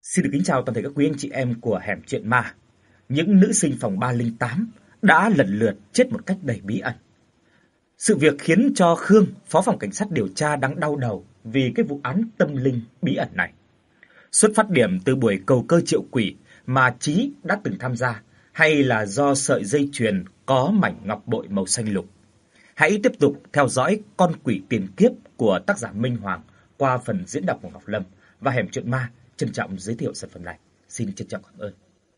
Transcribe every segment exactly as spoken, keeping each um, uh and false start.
Xin được kính chào toàn thể các quý anh chị em của Hẻm Chuyện Ma. Những nữ sinh phòng ba không tám đã lần lượt chết một cách đầy bí ẩn. Sự việc khiến cho Khương, phó phòng cảnh sát điều tra đang đau đầu vì cái vụ án tâm linh bí ẩn này. Xuất phát điểm từ buổi cầu cơ triệu quỷ mà Chí đã từng tham gia, hay là do sợi dây chuyền có mảnh ngọc bội màu xanh lục? Hãy tiếp tục theo dõi Con quỷ tiền kiếp của tác giả Minh Hoàng qua phần diễn đọc của Ngọc Lâm, và Hẻm Chuyện Ma trân trọng giới thiệu sản phẩm này. Xin trân trọng cảm ơn.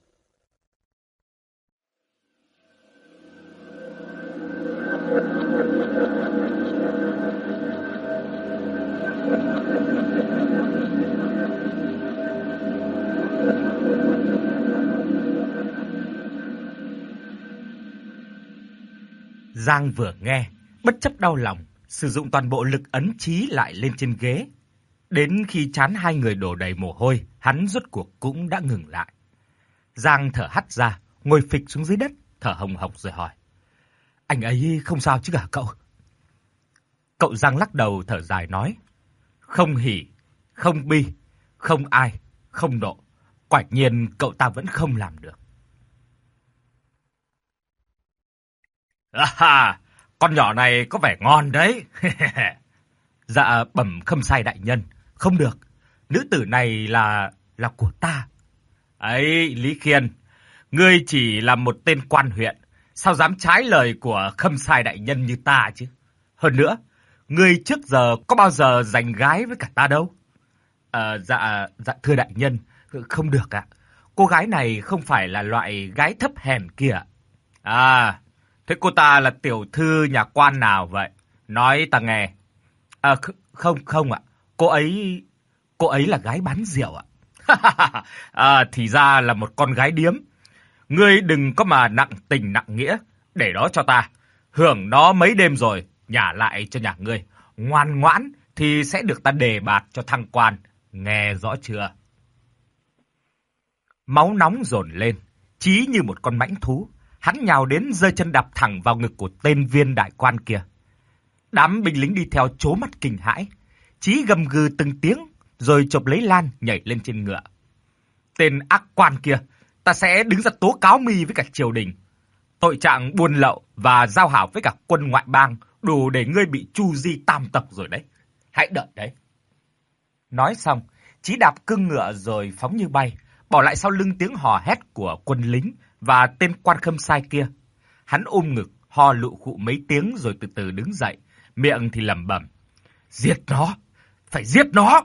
Giang vừa nghe, bất chấp đau lòng, sử dụng toàn bộ lực ấn Chí lại lên trên ghế. Đến khi trán hai người đổ đầy mồ hôi, hắn rốt cuộc cũng đã ngừng lại. Giang thở hắt ra, ngồi phịch xuống dưới đất, thở hồng hộc rồi hỏi: "Anh ấy không sao chứ hả cậu?" Cậu Giang lắc đầu thở dài nói: "Không hỉ, không bi, không ai, không nộ. Quả nhiên cậu ta vẫn không làm được." "À, con nhỏ này có vẻ ngon đấy." "Dạ bẩm Khâm Sai đại nhân, không được. Nữ tử này là là của ta." "Ấy, Lý Khiên, ngươi chỉ là một tên quan huyện, sao dám trái lời của Khâm Sai đại nhân như ta chứ? Hơn nữa, ngươi trước giờ có bao giờ giành gái với cả ta đâu?" "Ờ dạ dạ thưa đại nhân, không được ạ. Cô gái này không phải là loại gái thấp hèn kia." "À, thế cô ta là tiểu thư nhà quan nào vậy? Nói ta nghe." "À, không không ạ. Cô ấy cô ấy là gái bán rượu ạ." "À, thì ra là một con gái điếm. Ngươi đừng có mà nặng tình nặng nghĩa, để đó cho ta. Hưởng nó mấy đêm rồi, nhả lại cho nhà ngươi. Ngoan ngoãn thì sẽ được ta đề bạt cho thăng quan. Nghe rõ chưa?" Máu nóng dồn lên, Chí như một con mãnh thú, hắn nhào đến giơ chân đạp thẳng vào ngực của tên viên đại quan kia. Đám binh lính đi theo trố mắt kinh hãi. Chí gầm gừ từng tiếng, rồi chộp lấy lan nhảy lên trên ngựa. "Tên ác quan kia, ta sẽ đứng ra tố cáo mi với cả triều đình. Tội trạng buôn lậu và giao hảo với cả quân ngoại bang đủ để ngươi bị tru di tam tộc rồi đấy. Hãy đợi đấy." Nói xong, Chí đạp cương ngựa rồi phóng như bay, bỏ lại sau lưng tiếng hò hét của quân lính và tên quan Khâm Sai kia. Hắn ôm ngực, ho lụ khụ mấy tiếng rồi từ từ đứng dậy, miệng thì lẩm bẩm: "Giết nó, phải giết nó."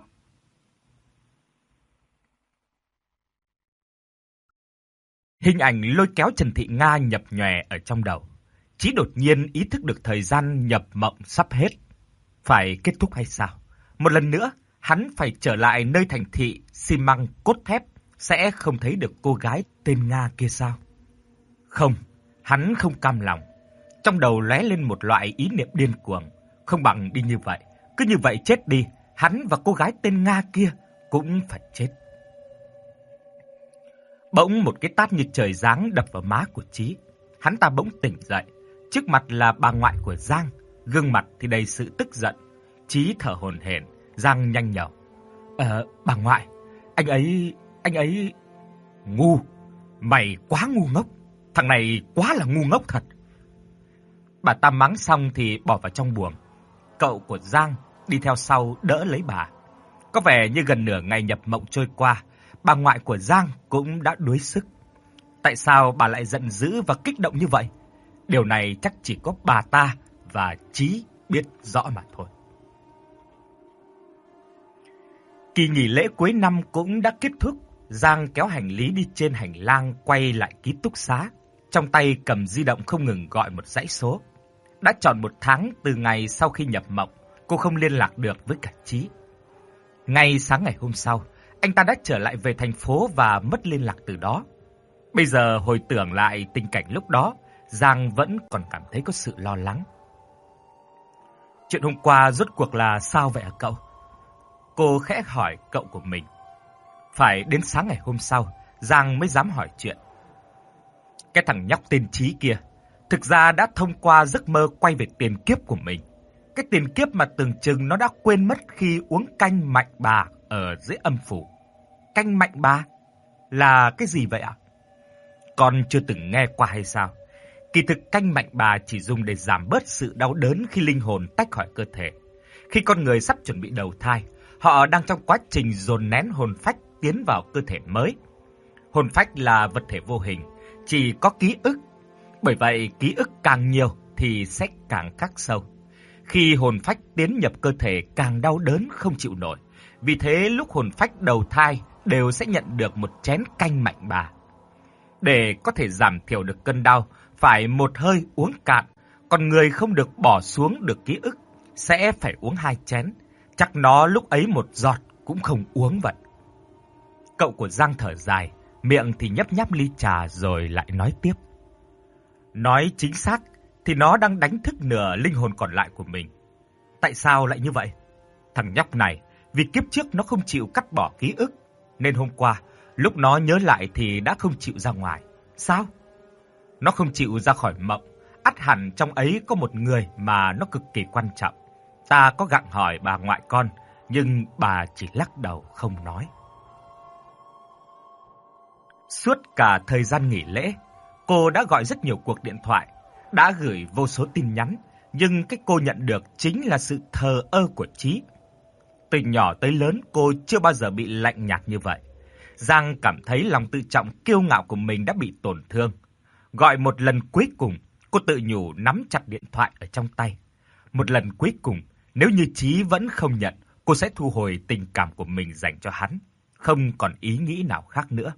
Hình ảnh lôi kéo Trần Thị Nga nhập nhòe ở trong đầu. Chí đột nhiên ý thức được thời gian nhập mộng sắp hết. Phải kết thúc hay sao? Một lần nữa, hắn phải trở lại nơi thành thị xi măng cốt thép, sẽ không thấy được cô gái tên Nga kia sao? Không, hắn không cam lòng. Trong đầu lóe lên một loại ý niệm điên cuồng. Không bằng đi như vậy. Cứ như vậy chết đi, hắn và cô gái tên Nga kia cũng phải chết. Bỗng một cái tát như trời giáng đập vào má của Chí. Hắn ta bỗng tỉnh dậy. Trước mặt là bà ngoại của Giang, gương mặt thì đầy sự tức giận. Chí thở hổn hển, Giang nhanh nhảu: "Ờ, bà ngoại, anh ấy, anh ấy..." "Ngu, mày quá ngu ngốc. Thằng này quá là ngu ngốc thật." Bà ta mắng xong thì bỏ vào trong buồng. Cậu của Giang đi theo sau đỡ lấy bà. Có vẻ như gần nửa ngày nhập mộng trôi qua, bà ngoại của Giang cũng đã đuối sức. Tại sao bà lại giận dữ và kích động như vậy? Điều này chắc chỉ có bà ta và Chí biết rõ mà thôi. Kỳ nghỉ lễ cuối năm cũng đã kết thúc. Giang kéo hành lý đi trên hành lang quay lại ký túc xá, trong tay cầm di động không ngừng gọi một dãy số. Đã tròn một tháng từ ngày sau khi nhập mộng, cô không liên lạc được với cả Chí. Ngay sáng ngày hôm sau, anh ta đã trở lại về thành phố và mất liên lạc từ đó. Bây giờ hồi tưởng lại tình cảnh lúc đó, Giang vẫn còn cảm thấy có sự lo lắng. "Chuyện hôm qua rốt cuộc là sao vậy hả cậu?" Cô khẽ hỏi cậu của mình. Phải đến sáng ngày hôm sau, Giang mới dám hỏi chuyện. Cái thằng nhóc tên Chí kia, thực ra đã thông qua giấc mơ quay về tiền kiếp của mình. Cái tiền kiếp mà tưởng chừng nó đã quên mất khi uống canh mạnh bà ở dưới âm phủ. canh mạnh bà là cái gì vậy ạ? Con chưa từng nghe qua hay sao? Kỳ thực canh mạnh bà chỉ dùng để giảm bớt sự đau đớn khi linh hồn tách khỏi cơ thể. Khi con người sắp chuẩn bị đầu thai, họ đang trong quá trình dồn nén hồn phách tiến vào cơ thể mới. Hồn phách là vật thể vô hình, chỉ có ký ức. Bởi vậy, ký ức càng nhiều thì sẽ càng khắc sâu. Khi hồn phách tiến nhập cơ thể càng đau đớn không chịu nổi. Vì thế lúc hồn phách đầu thai đều sẽ nhận được một chén canh mạnh bà. Để có thể giảm thiểu được cơn đau, phải một hơi uống cạn, còn người không được bỏ xuống được ký ức, sẽ phải uống hai chén. Chắc nó lúc ấy một giọt cũng không uống vậy. Cậu của Giang thở dài, miệng thì nhấp nháp ly trà rồi lại nói tiếp. Nói chính xác thì nó đang đánh thức nửa linh hồn còn lại của mình. Tại sao lại như vậy? Thằng nhóc này, vì kiếp trước nó không chịu cắt bỏ ký ức, nên hôm qua, lúc nó nhớ lại thì đã không chịu ra ngoài. Sao? Nó không chịu ra khỏi mộng, ắt hẳn trong ấy có một người mà nó cực kỳ quan trọng. Ta có gặng hỏi bà ngoại con, nhưng bà chỉ lắc đầu không nói. Suốt cả thời gian nghỉ lễ, cô đã gọi rất nhiều cuộc điện thoại, đã gửi vô số tin nhắn, nhưng cái cô nhận được chính là sự thờ ơ của Chí. Từ nhỏ tới lớn cô chưa bao giờ bị lạnh nhạt như vậy. Giang cảm thấy lòng tự trọng kiêu ngạo của mình đã bị tổn thương. Gọi một lần cuối cùng, cô tự nhủ nắm chặt điện thoại ở trong tay. Một lần cuối cùng, nếu như Chí vẫn không nhận, cô sẽ thu hồi tình cảm của mình dành cho hắn, không còn ý nghĩ nào khác nữa.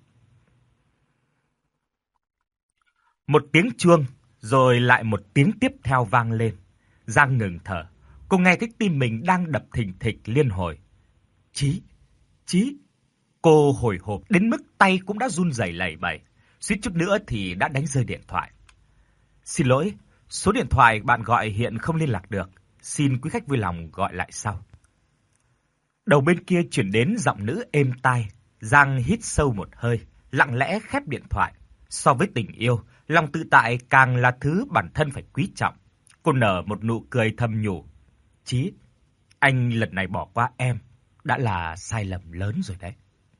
Một tiếng chuông, rồi lại một tiếng tiếp theo vang lên. Giang ngừng thở, cô nghe thấy tim mình đang đập thình thịch liên hồi. Chí, Chí. Cô hồi hộp đến mức tay cũng đã run rẩy lẩy bẩy, suýt chút nữa thì đã đánh rơi điện thoại. Xin lỗi, số điện thoại bạn gọi hiện không liên lạc được, xin quý khách vui lòng gọi lại sau. Đầu bên kia chuyển đến giọng nữ êm tai. Giang hít sâu một hơi, lặng lẽ khép điện thoại. So với tình yêu, lòng tự tại càng là thứ bản thân phải quý trọng. Cô nở một nụ cười thầm nhủ. Chí, anh lần này bỏ qua em đã là sai lầm lớn rồi đấy.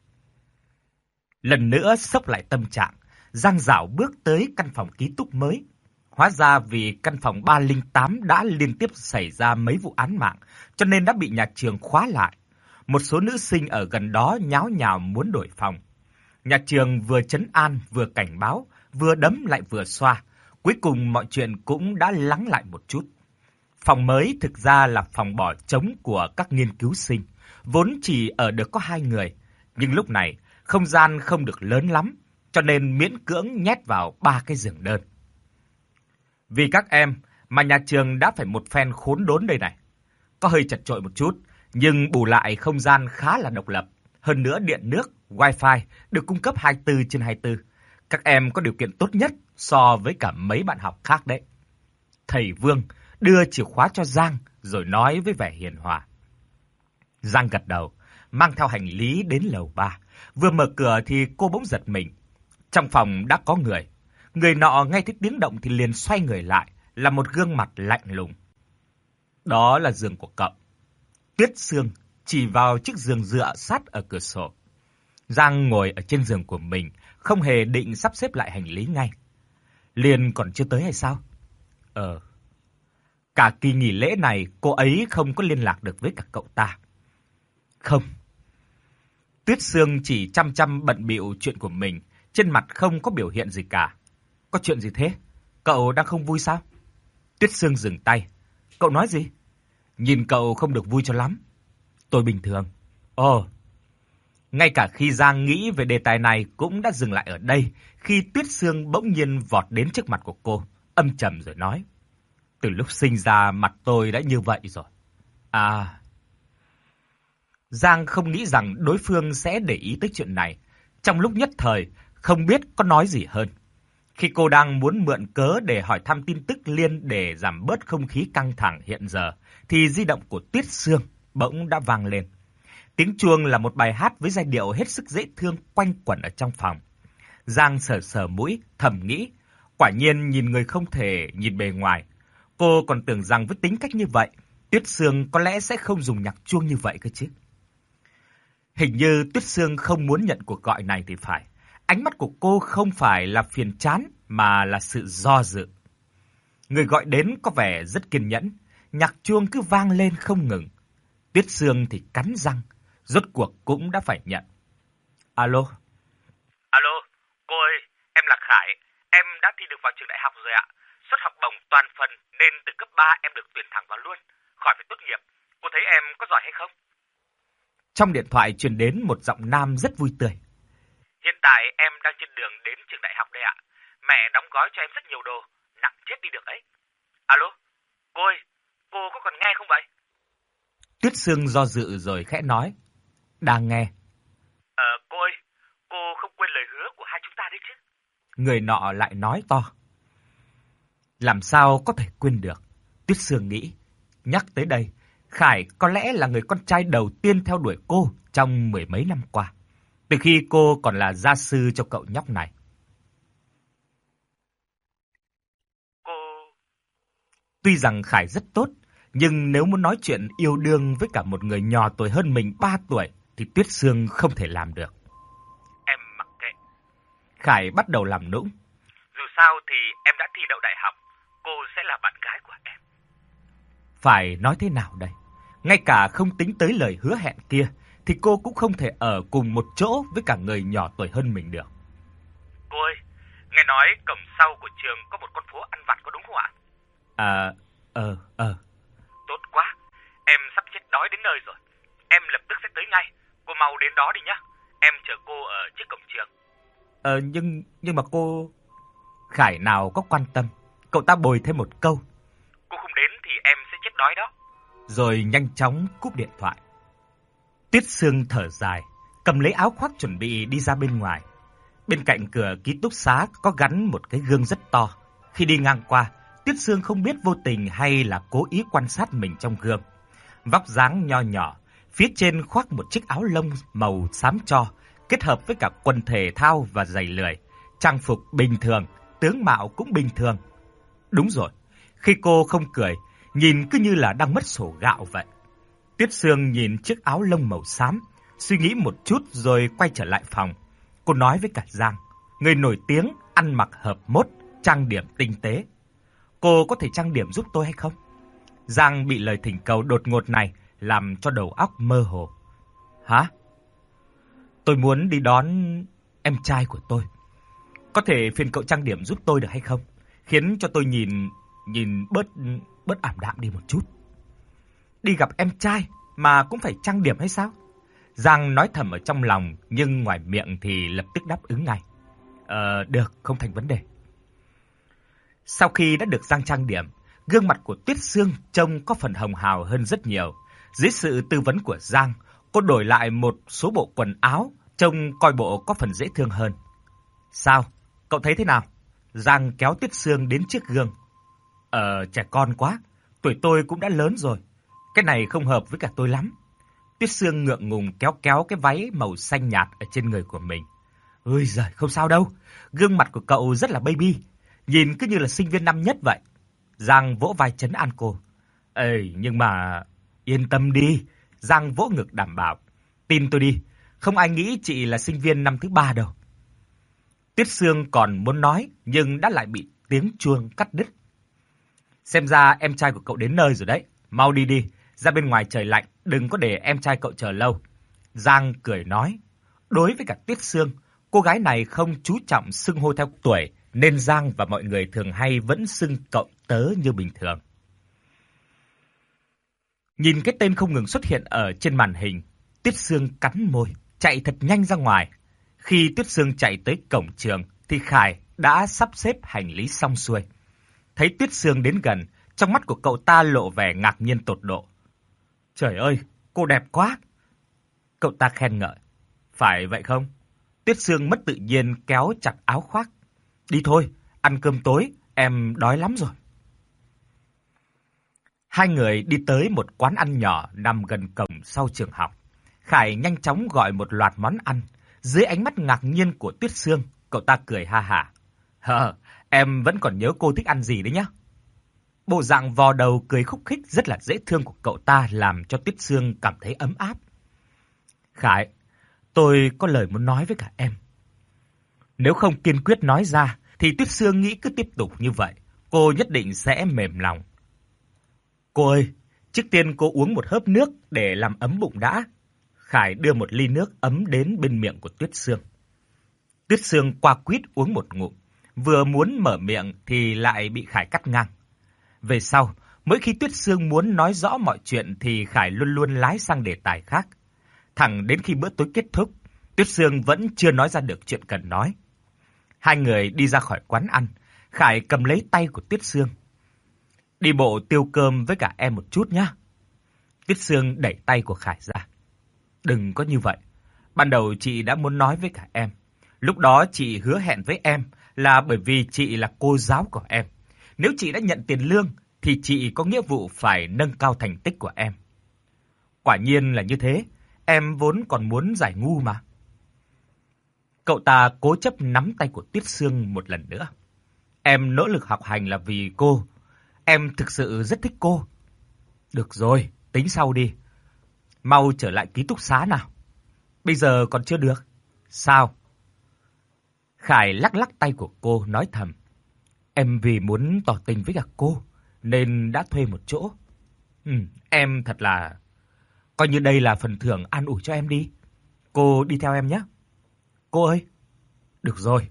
Lần nữa sốc lại tâm trạng, Giang dạo bước tới căn phòng ký túc mới. Hóa ra vì căn phòng ba không tám đã liên tiếp xảy ra mấy vụ án mạng, cho nên đã bị nhà trường khóa lại. Một số nữ sinh ở gần đó nháo nhào muốn đổi phòng. Nhà trường vừa trấn an, vừa cảnh báo, vừa đấm lại vừa xoa. Cuối cùng mọi chuyện cũng đã lắng lại một chút. Phòng mới thực ra là phòng bỏ trống của các nghiên cứu sinh, vốn chỉ ở được có hai người. Nhưng lúc này, không gian không được lớn lắm, cho nên miễn cưỡng nhét vào ba cái giường đơn. Vì các em mà nhà trường đã phải một phen khốn đốn đây này. Có hơi chật chội một chút, nhưng bù lại không gian khá là độc lập. Hơn nữa điện nước, wifi được cung cấp hai mươi tư trên hai mươi tư. Các em có điều kiện tốt nhất so với cả mấy bạn học khác đấy. Thầy Vương đưa chìa khóa cho Giang rồi nói với vẻ hiền hòa. Giang gật đầu, mang theo hành lý đến lầu ba. Vừa mở cửa thì cô bỗng giật mình. Trong phòng đã có người. Người nọ nghe thấy tiếng động thì liền xoay người lại, là một gương mặt lạnh lùng. Đó là giường của cậu. Tuyết Sương chỉ vào chiếc giường dựa sát ở cửa sổ. Giang ngồi ở trên giường của mình, không hề định sắp xếp lại hành lý ngay. Liền còn chưa tới hay sao? Ờ. Cả kỳ nghỉ lễ này cô ấy không có liên lạc được với cả cậu ta. Không. Tuyết Sương chỉ chăm chăm bận bịu chuyện của mình, trên mặt không có biểu hiện gì cả. Có chuyện gì thế? Cậu đang không vui sao? Tuyết Sương dừng tay. Cậu nói gì? Nhìn cậu không được vui cho lắm. Tôi bình thường. Ồ. Ngay cả khi Giang nghĩ về đề tài này cũng đã dừng lại ở đây, khi Tuyết Sương bỗng nhiên vọt đến trước mặt của cô, âm trầm rồi nói. Từ lúc sinh ra mặt tôi đã như vậy rồi. À. Giang không nghĩ rằng đối phương sẽ để ý tới chuyện này. Trong lúc nhất thời, không biết có nói gì hơn. Khi cô đang muốn mượn cớ để hỏi thăm tin tức Liên để giảm bớt không khí căng thẳng hiện giờ, thì di động của Tuyết Sương bỗng đã vang lên. Tiếng chuông là một bài hát với giai điệu hết sức dễ thương quanh quẩn ở trong phòng. Giang sờ sờ mũi, thầm nghĩ, quả nhiên nhìn người không thể nhìn bề ngoài. Cô còn tưởng rằng với tính cách như vậy, Tuyết Sương có lẽ sẽ không dùng nhạc chuông như vậy cơ chứ. Hình như Tuyết Sương không muốn nhận cuộc gọi này thì phải. Ánh mắt của cô không phải là phiền chán mà là sự do dự. Người gọi đến có vẻ rất kiên nhẫn, nhạc chuông cứ vang lên không ngừng. Tuyết Sương thì cắn răng, rốt cuộc cũng đã phải nhận. Alo. Alo, cô ơi, em là Khải, em đã thi được vào trường đại học rồi ạ. Suất học bổng toàn phần nên từ cấp ba em được tuyển thẳng vào luôn, khỏi phải tốt nghiệp. Cô thấy em có giỏi hay không? Trong điện thoại truyền đến một giọng nam rất vui tươi. Hiện tại em đang trên đường đến trường đại học đây ạ. Mẹ đóng gói cho em rất nhiều đồ, nặng chết đi được ấy. Alo, cô ơi, cô có còn nghe không vậy? Tuyết Sương do dự rồi khẽ nói. Đang nghe. Ờ, cô ơi, cô không quên lời hứa của hai chúng ta đấy chứ? Người nọ lại nói to. Làm sao có thể quên được? Tuyết Sương nghĩ. Nhắc tới đây, Khải có lẽ là người con trai đầu tiên theo đuổi cô trong mười mấy năm qua, từ khi cô còn là gia sư cho cậu nhóc này. Cô... Tuy rằng Khải rất tốt, nhưng nếu muốn nói chuyện yêu đương với cả một người nhỏ tuổi hơn mình ba tuổi thì Tuyết Sương không thể làm được. Em mặc kệ. Khải bắt đầu làm nũng. Dù sao thì em đã thi đậu đại học, cô sẽ là bạn gái của em. Phải nói thế nào đây? Ngay cả không tính tới lời hứa hẹn kia thì cô cũng không thể ở cùng một chỗ với cả người nhỏ tuổi hơn mình được. Cô ơi, nghe nói cổng sau của trường có một con phố ăn vặt có đúng không ạ? À, ờ, ờ. Tốt quá, em sắp chết đói đến nơi rồi. Em lập tức sẽ tới ngay, cô mau đến đó đi nhá. Em chờ cô ở trước cổng trường. Ờ, nhưng, nhưng mà cô... Khải nào có quan tâm, cậu ta bồi thêm một câu. Cô không đến thì em sẽ chết đói đó. Rồi nhanh chóng cúp điện thoại. Tuyết Sương thở dài, cầm lấy áo khoác chuẩn bị đi ra bên ngoài. Bên cạnh cửa ký túc xá có gắn một cái gương rất to. Khi đi ngang qua, Tuyết Sương không biết vô tình hay là cố ý quan sát mình trong gương. Vóc dáng nho nhỏ, phía trên khoác một chiếc áo lông màu xám tro, kết hợp với cả quần thể thao và giày lười. Trang phục bình thường, tướng mạo cũng bình thường. Đúng rồi, khi cô không cười, nhìn cứ như là đang mất sổ gạo vậy. Tuyết Sương nhìn chiếc áo lông màu xám, suy nghĩ một chút rồi quay trở lại phòng. Cô nói với cả Giang, người nổi tiếng, ăn mặc hợp mốt, trang điểm tinh tế. Cô có thể trang điểm giúp tôi hay không? Giang bị lời thỉnh cầu đột ngột này làm cho đầu óc mơ hồ. Hả? Tôi muốn đi đón em trai của tôi. Có thể phiền cậu trang điểm giúp tôi được hay không? Khiến cho tôi nhìn nhìn bớt bớt ảm đạm đi một chút. Đi gặp em trai mà cũng phải trang điểm hay sao? Giang nói thầm ở trong lòng nhưng ngoài miệng thì lập tức đáp ứng ngay. Ờ, được, không thành vấn đề. Sau khi đã được Giang trang điểm, gương mặt của Tuyết Sương trông có phần hồng hào hơn rất nhiều. Dưới sự tư vấn của Giang, cô đổi lại một số bộ quần áo, trông coi bộ có phần dễ thương hơn. Sao? Cậu thấy thế nào? Giang kéo Tuyết Sương đến trước gương. Ờ, trẻ con quá, tuổi tôi cũng đã lớn rồi. Cái này không hợp với cả tôi lắm. Tuyết Sương ngượng ngùng kéo kéo cái váy màu xanh nhạt ở trên người của mình. Ôi giời, không sao đâu. Gương mặt của cậu rất là baby, nhìn cứ như là sinh viên năm nhất vậy. Giang vỗ vai trấn an cô. Ê, nhưng mà... Yên tâm đi. Giang vỗ ngực đảm bảo. Tin tôi đi, không ai nghĩ chị là sinh viên năm thứ ba đâu. Tuyết Sương còn muốn nói, nhưng đã lại bị tiếng chuông cắt đứt. Xem ra em trai của cậu đến nơi rồi đấy. Mau đi đi, ra bên ngoài trời lạnh, đừng có để em trai cậu chờ lâu. Giang cười nói. Đối với cả Tuyết Sương, cô gái này không chú trọng xưng hô theo tuổi, nên Giang và mọi người thường hay vẫn xưng cậu tớ như bình thường. Nhìn cái tên không ngừng xuất hiện ở trên màn hình, Tuyết Sương cắn môi, chạy thật nhanh ra ngoài. Khi Tuyết Sương chạy tới cổng trường, thì Khải đã sắp xếp hành lý xong xuôi. Thấy Tuyết Sương đến gần, trong mắt của cậu ta lộ vẻ ngạc nhiên tột độ. Trời ơi, cô đẹp quá! Cậu ta khen ngợi. Phải vậy không? Tuyết Sương mất tự nhiên kéo chặt áo khoác. Đi thôi, ăn cơm tối, em đói lắm rồi. Hai người đi tới một quán ăn nhỏ nằm gần cổng sau trường học. Khải nhanh chóng gọi một loạt món ăn. Dưới ánh mắt ngạc nhiên của Tuyết Sương, cậu ta cười ha hả. Hờ, em vẫn còn nhớ cô thích ăn gì đấy nhá. Bộ dạng vò đầu cười khúc khích rất là dễ thương của cậu ta làm cho Tuyết Sương cảm thấy ấm áp. Khải, Tôi có lời muốn nói với cả em. Nếu không kiên quyết nói ra, thì Tuyết Sương nghĩ cứ tiếp tục như vậy, cô nhất định sẽ mềm lòng. Cô ơi, trước tiên cô uống một hớp nước để làm ấm bụng đã. Khải đưa một ly nước ấm đến bên miệng của Tuyết Sương. Tuyết Sương qua quýt uống một ngụm, vừa muốn mở miệng thì lại bị Khải cắt ngang. Về sau, mỗi khi Tuyết Sương muốn nói rõ mọi chuyện thì Khải luôn luôn lái sang đề tài khác. Thẳng đến khi bữa tối kết thúc, Tuyết Sương vẫn chưa nói ra được chuyện cần nói. Hai người đi ra khỏi quán ăn, Khải cầm lấy tay của Tuyết Sương. Đi bộ tiêu cơm với cả em một chút nhé. Tuyết Sương đẩy tay của Khải ra. Đừng có như vậy. Ban đầu chị đã muốn nói với cả em. Lúc đó chị hứa hẹn với em là bởi vì chị là cô giáo của em. Nếu chị đã nhận tiền lương thì chị có nghĩa vụ phải nâng cao thành tích của em. Quả nhiên là như thế. Em vốn còn muốn giải ngu mà. Cậu ta cố chấp nắm tay của Tuyết Sương một lần nữa. Em nỗ lực học hành là vì cô. Em thực sự rất thích cô. Được rồi, tính sau đi. Mau trở lại ký túc xá nào. Bây giờ còn chưa được. Sao? Khải lắc lắc tay của cô nói thầm. Em vì muốn tỏ tình với cả cô nên đã thuê một chỗ. Ừ, em thật là... Coi như đây là phần thưởng an ủi cho em đi. Cô đi theo em nhé. Cô ơi. Được rồi.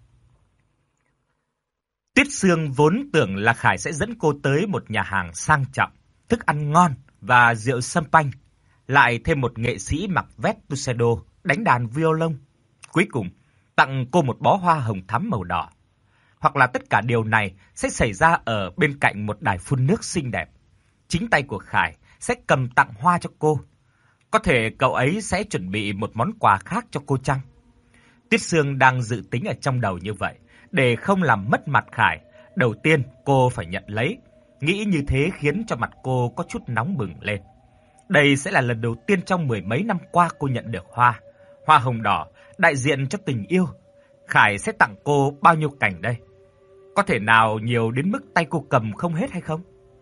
Tuyết Sương vốn tưởng là Khải sẽ dẫn cô tới một nhà hàng sang trọng, thức ăn ngon và rượu champagne, lại thêm một nghệ sĩ mặc vest tuxedo đánh đàn violon. Cuối cùng, tặng cô một bó hoa hồng thắm màu đỏ. Hoặc là tất cả điều này sẽ xảy ra ở bên cạnh một đài phun nước xinh đẹp. Chính tay của Khải sẽ cầm tặng hoa cho cô. Có thể cậu ấy sẽ chuẩn bị một món quà khác cho cô chăng? Tuyết Sương đang dự tính ở trong đầu như vậy. Để không làm mất mặt Khải, đầu tiên cô phải nhận lấy. Nghĩ như thế khiến cho mặt cô có chút nóng bừng lên. Đây sẽ là lần đầu tiên trong mười mấy năm qua cô nhận được hoa. Hoa hồng đỏ, đại diện cho tình yêu. Khải sẽ tặng cô bao nhiêu cành đây? Có thể nào nhiều đến mức tay cô cầm không hết hay không?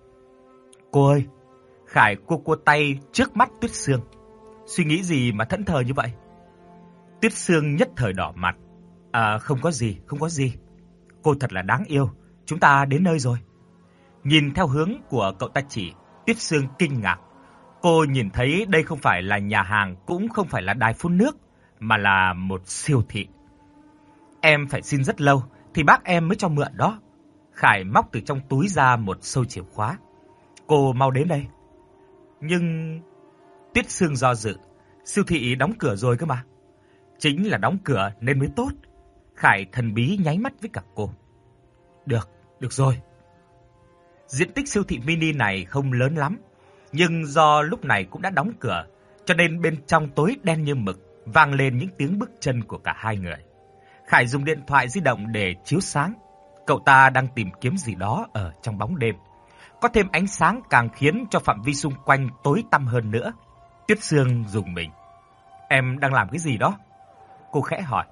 Cô ơi! Khải cua cua tay trước mắt Tuyết Sương. Suy nghĩ gì mà thẫn thờ như vậy? Tuyết Sương nhất thời đỏ mặt. À, không có gì, không có gì. Cô thật là đáng yêu. Chúng ta đến nơi rồi. Nhìn theo hướng của cậu ta chỉ, Tuyết Sương kinh ngạc. Cô nhìn thấy đây không phải là nhà hàng, cũng không phải là đài phun nước, mà là một siêu thị. Em phải xin rất lâu thì bác em mới cho mượn đó. Khải móc từ trong túi ra một sâu chìa khóa. Cô mau đến đây. Nhưng... Tuyết Sương do dự. Siêu thị đóng cửa rồi cơ mà. Chính là đóng cửa nên mới tốt. Khải thần bí nháy mắt với cả cô. Được, được rồi. Diện tích siêu thị mini này không lớn lắm, nhưng do lúc này cũng đã đóng cửa, cho nên bên trong tối đen như mực, vang lên những tiếng bước chân của cả hai người. Khải dùng điện thoại di động để chiếu sáng. Cậu ta đang tìm kiếm gì đó ở trong bóng đêm. Có thêm ánh sáng càng khiến cho phạm vi xung quanh tối tăm hơn nữa. Tuyết Sương rùng mình. Em đang làm cái gì đó? Cô khẽ hỏi.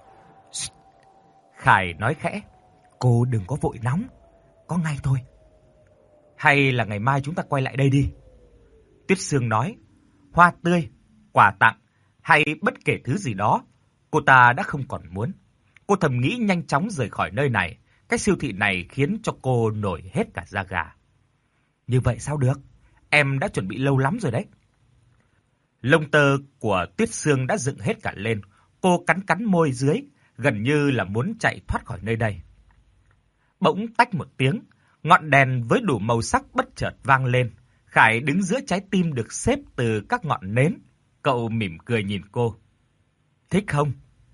Khải nói khẽ. Cô đừng có vội nóng. Có ngay thôi. Hay là ngày mai chúng ta quay lại đây đi. Tuyết Sương nói. Hoa tươi, quà tặng hay bất kể thứ gì đó, cô ta đã không còn muốn. Cô thầm nghĩ nhanh chóng rời khỏi nơi này. Cái siêu thị này khiến cho cô nổi hết cả da gà. Như vậy sao được? Em đã chuẩn bị lâu lắm rồi đấy. Lông tơ của Tuyết Sương đã dựng hết cả lên. Cô cắn cắn môi dưới, gần như là muốn chạy thoát khỏi nơi đây. Bỗng tách một tiếng, ngọn đèn với đủ màu sắc bất chợt vang lên. Khải đứng giữa trái tim được xếp từ các ngọn nến. Cậu mỉm cười nhìn cô. Thích không?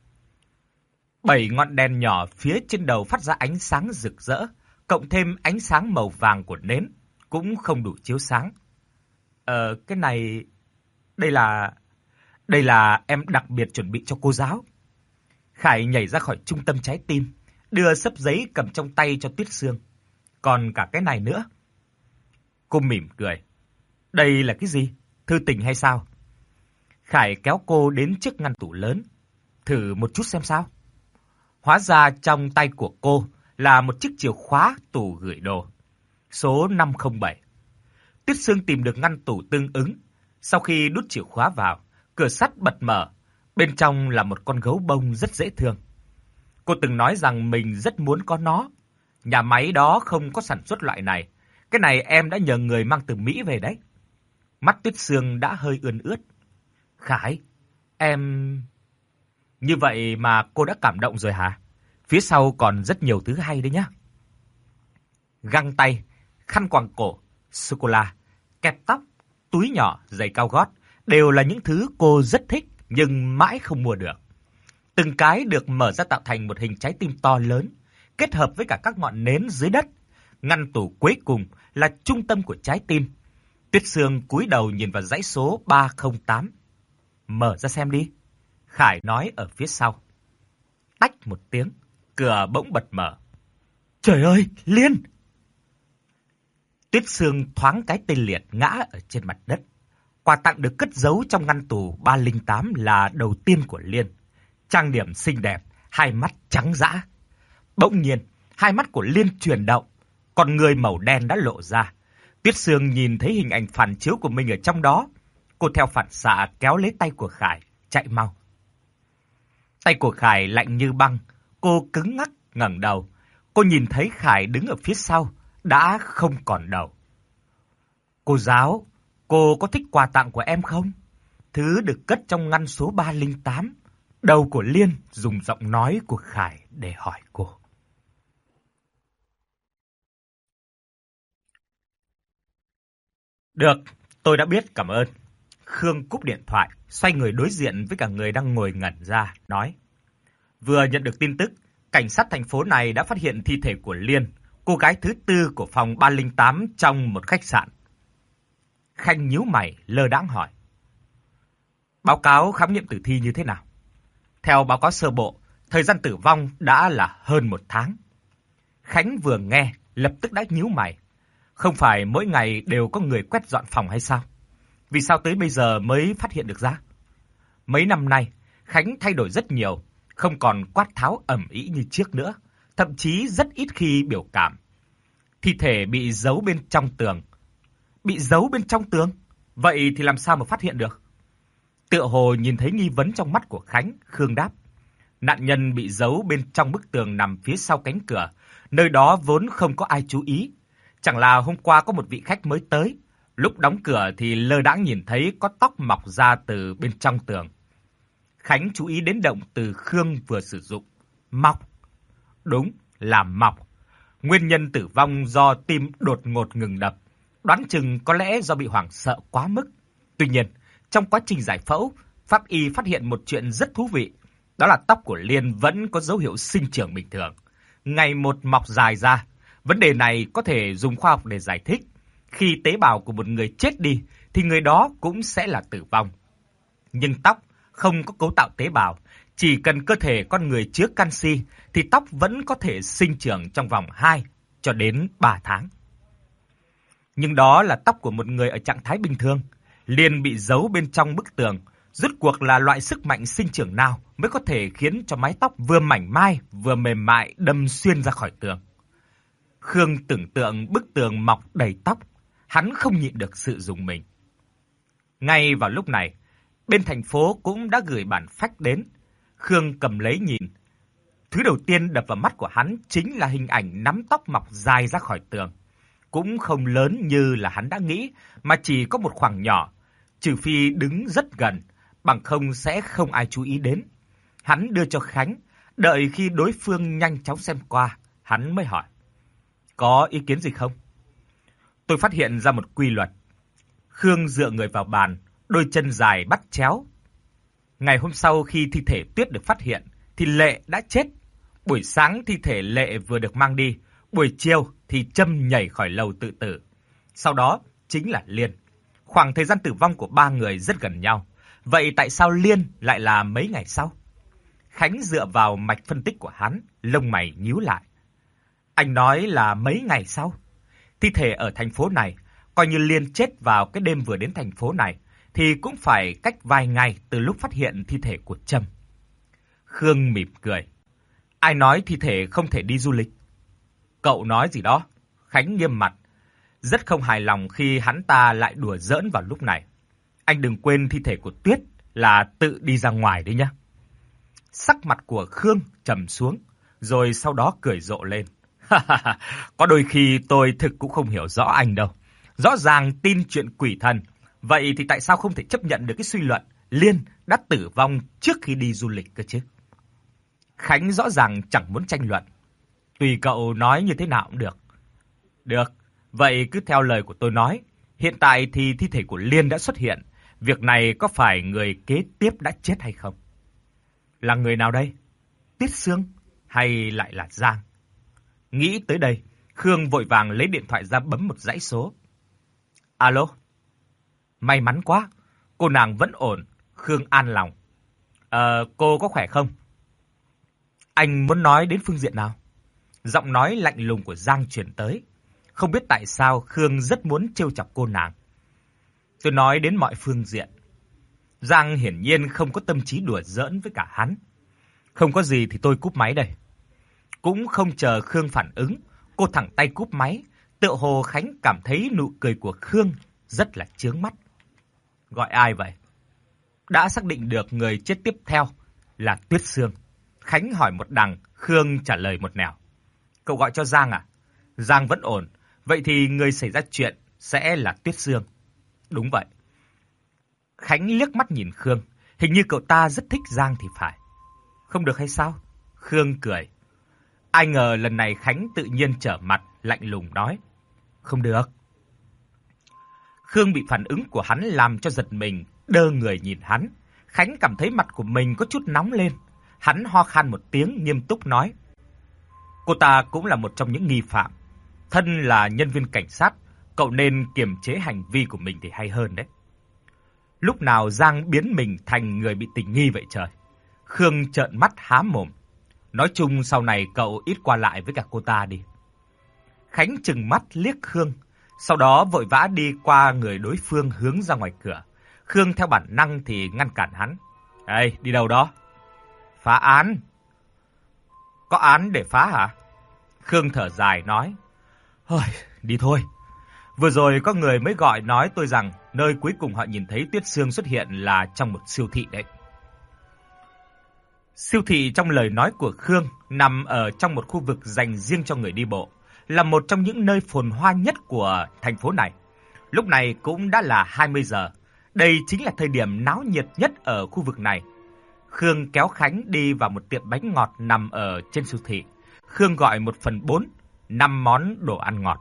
Bảy ngọn đèn nhỏ phía trên đầu phát ra ánh sáng rực rỡ, cộng thêm ánh sáng màu vàng của nến, cũng không đủ chiếu sáng. Ờ, cái này... Đây là... Đây là em đặc biệt chuẩn bị cho cô giáo. Khải nhảy ra khỏi trung tâm trái tim, đưa xấp giấy cầm trong tay cho Tuyết Sương. Còn cả cái này nữa. Cô mỉm cười. Đây là cái gì? Thư tình hay sao? Khải kéo cô đến trước ngăn tủ lớn. Thử một chút xem sao. Hóa ra trong tay của cô là một chiếc chìa khóa tủ gửi đồ. Số năm không bảy. Tuyết Sương tìm được ngăn tủ tương ứng. Sau khi đút chìa khóa vào, cửa sắt bật mở. Bên trong là một con gấu bông rất dễ thương. Cô từng nói rằng mình rất muốn có nó. Nhà máy đó không có sản xuất loại này. Cái này em đã nhờ người mang từ Mỹ về đấy. Mắt Tuyết Sương đã hơi ươn ướt. Khải, em... Như vậy mà cô đã cảm động rồi hả? Phía sau còn rất nhiều thứ hay đấy nhá. Găng tay, khăn quàng cổ, sô-cô-la, kẹp tóc, túi nhỏ, giày cao gót đều là những thứ cô rất thích nhưng mãi không mua được. Từng cái được mở ra tạo thành một hình trái tim to lớn, kết hợp với cả các ngọn nến dưới đất. Ngăn tủ cuối cùng là trung tâm của trái tim. Tuyết Sương cúi đầu nhìn vào dãy số ba không tám. Mở ra xem đi, Khải nói ở phía sau. Tách một tiếng, cửa bỗng bật mở. Trời ơi, Liên! Tuyết Sương thoáng cái tê liệt ngã ở trên mặt đất. Quà tặng được cất giấu trong ngăn tủ ba không tám là đầu tiên của Liên. Trang điểm xinh đẹp, hai mắt trắng dã. Bỗng nhiên, hai mắt của Liên chuyển động, con người màu đen đã lộ ra. Tuyết Sương nhìn thấy hình ảnh phản chiếu của mình ở trong đó. Cô theo phản xạ kéo lấy tay của Khải, chạy mau. Tay của Khải lạnh như băng, cô cứng ngắc ngẩng đầu. Cô nhìn thấy Khải đứng ở phía sau, đã không còn đầu. Cô giáo, cô có thích quà tặng của em không? Thứ được cất trong ngăn số ba không tám. Đầu của Liên dùng giọng nói của Khải để hỏi cô. Được, tôi đã biết, cảm ơn. Khương cúp điện thoại, xoay người đối diện với cả người đang ngồi ngẩn ra, nói. Vừa nhận được tin tức, cảnh sát thành phố này đã phát hiện thi thể của Liên, cô gái thứ tư của phòng ba không tám trong một khách sạn. Khanh nhíu mày, lơ đãng hỏi. Báo cáo khám nghiệm tử thi như thế nào? Theo báo cáo sơ bộ, thời gian tử vong đã là hơn một tháng. Khánh vừa nghe, lập tức đã nhíu mày. Không phải mỗi ngày đều có người quét dọn phòng hay sao? Vì sao tới bây giờ mới phát hiện được ra? Mấy năm nay, Khánh thay đổi rất nhiều, không còn quát tháo ầm ĩ như trước nữa, thậm chí rất ít khi biểu cảm. Thi thể bị giấu bên trong tường. Bị giấu bên trong tường? Vậy thì làm sao mà phát hiện được? Tựa hồ nhìn thấy nghi vấn trong mắt của Khánh, Khương đáp. Nạn nhân bị giấu bên trong bức tường nằm phía sau cánh cửa, nơi đó vốn không có ai chú ý. Chẳng là hôm qua có một vị khách mới tới, lúc đóng cửa thì lơ đãng nhìn thấy có tóc mọc ra từ bên trong tường. Khánh chú ý đến động từ Khương vừa sử dụng. Mọc. Đúng, là mọc. Nguyên nhân tử vong do tim đột ngột ngừng đập. Đoán chừng có lẽ do bị hoảng sợ quá mức. Tuy nhiên, trong quá trình giải phẫu, pháp y phát hiện một chuyện rất thú vị. Đó là tóc của Liên vẫn có dấu hiệu sinh trưởng bình thường. Ngày một mọc dài ra. Vấn đề này có thể dùng khoa học để giải thích. Khi tế bào của một người chết đi, thì người đó cũng sẽ là tử vong. Nhưng tóc không có cấu tạo tế bào. Chỉ cần cơ thể con người chứa canxi, thì tóc vẫn có thể sinh trưởng trong vòng hai cho đến ba tháng. Nhưng đó là tóc của một người ở trạng thái bình thường. Liên bị giấu bên trong bức tường. Rốt cuộc là loại sức mạnh sinh trưởng nào mới có thể khiến cho mái tóc vừa mảnh mai vừa mềm mại đâm xuyên ra khỏi tường? Khương tưởng tượng bức tường mọc đầy tóc, hắn không nhịn được sự rùng mình. Ngay vào lúc này, bên thành phố cũng đã gửi bản phách đến. Khương cầm lấy nhìn. Thứ đầu tiên đập vào mắt của hắn chính là hình ảnh nắm tóc mọc dài ra khỏi tường. Cũng không lớn như là hắn đã nghĩ, mà chỉ có một khoảng nhỏ, trừ phi đứng rất gần, bằng không sẽ không ai chú ý đến. Hắn đưa cho Khánh, đợi khi đối phương nhanh chóng xem qua, hắn mới hỏi. Có ý kiến gì không? Tôi phát hiện ra một quy luật. Khương dựa người vào bàn, đôi chân dài bắt chéo. Ngày hôm sau khi thi thể Tuyết được phát hiện, thì Lệ đã chết. Buổi sáng thi thể Lệ vừa được mang đi, buổi chiều thì Trâm nhảy khỏi lầu tự tử. Sau đó chính là Liên. Khoảng thời gian tử vong của ba người rất gần nhau. Vậy tại sao Liên lại là mấy ngày sau? Khánh dựa vào mạch phân tích của hắn, lông mày nhíu lại. Anh nói là mấy ngày sau? Thi thể ở thành phố này, coi như Liên chết vào cái đêm vừa đến thành phố này, thì cũng phải cách vài ngày từ lúc phát hiện thi thể của Trâm. Khương mỉm cười. Ai nói thi thể không thể đi du lịch? Cậu nói gì đó? Khánh nghiêm mặt. Rất không hài lòng khi hắn ta lại đùa giỡn vào lúc này. Anh đừng quên thi thể của Tuyết là tự đi ra ngoài đấy nhá. Sắc mặt của Khương trầm xuống, rồi sau đó cười rộ lên. Có đôi khi tôi thực cũng không hiểu rõ anh đâu. Rõ ràng tin chuyện quỷ thần, vậy thì tại sao không thể chấp nhận được cái suy luận Liên đã tử vong trước khi đi du lịch cơ chứ? Khánh rõ ràng chẳng muốn tranh luận. Tùy cậu nói như thế nào cũng được. Được, vậy cứ theo lời của tôi nói. Hiện tại thì thi thể của Liên đã xuất hiện. Việc này có phải người kế tiếp đã chết hay không? Là người nào đây? Tuyết Sương hay lại là Giang? Nghĩ tới đây, Khương vội vàng lấy điện thoại ra bấm một dãy số. Alo? May mắn quá, cô nàng vẫn ổn. Khương an lòng. Ờ, cô có khỏe không? Anh muốn nói đến phương diện nào? Giọng nói lạnh lùng của Giang truyền tới. Không biết tại sao Khương rất muốn trêu chọc cô nàng. Tôi nói đến mọi phương diện. Giang hiển nhiên không có tâm trí đùa giỡn với cả hắn. Không có gì thì tôi cúp máy đây. Cũng không chờ Khương phản ứng, cô thẳng tay cúp máy, tựa hồ Khánh cảm thấy nụ cười của Khương rất là chướng mắt. Gọi ai vậy? Đã xác định được người chết tiếp theo là Tuyết Sương. Khánh hỏi một đằng, Khương trả lời một nẻo. Cậu gọi cho Giang à? Giang vẫn ổn, vậy thì người xảy ra chuyện sẽ là Tuyết Sương. Đúng vậy. Khánh liếc mắt nhìn Khương, hình như cậu ta rất thích Giang thì phải. Không được hay sao? Khương cười. Ai ngờ lần này Khánh tự nhiên trở mặt, lạnh lùng nói. Không được. Khương bị phản ứng của hắn làm cho giật mình, đơ người nhìn hắn. Khánh cảm thấy mặt của mình có chút nóng lên. Hắn ho khan một tiếng nghiêm túc nói. Cô ta cũng là một trong những nghi phạm. Thân là nhân viên cảnh sát, cậu nên kiềm chế hành vi của mình thì hay hơn đấy. Lúc nào Giang biến mình thành người bị tình nghi vậy trời? Khương trợn mắt há mồm. Nói chung sau này cậu ít qua lại với cả cô ta đi. Khánh trừng mắt liếc Khương, sau đó vội vã đi qua người đối phương hướng ra ngoài cửa. Khương theo bản năng thì ngăn cản hắn. Ê, đi đâu đó? Phá án. Có án để phá hả? Khương thở dài nói. Thôi, đi thôi. Vừa rồi có người mới gọi nói tôi rằng nơi cuối cùng họ nhìn thấy Tuyết Sương xuất hiện là trong một siêu thị đấy. Siêu thị trong lời nói của Khương nằm ở trong một khu vực dành riêng cho người đi bộ, là một trong những nơi phồn hoa nhất của thành phố này. Lúc này cũng đã là hai mươi giờ. Đây chính là thời điểm náo nhiệt nhất ở khu vực này. Khương kéo Khánh đi vào một tiệm bánh ngọt nằm ở trên siêu thị. Khương gọi một phần bốn, năm món đồ ăn ngọt.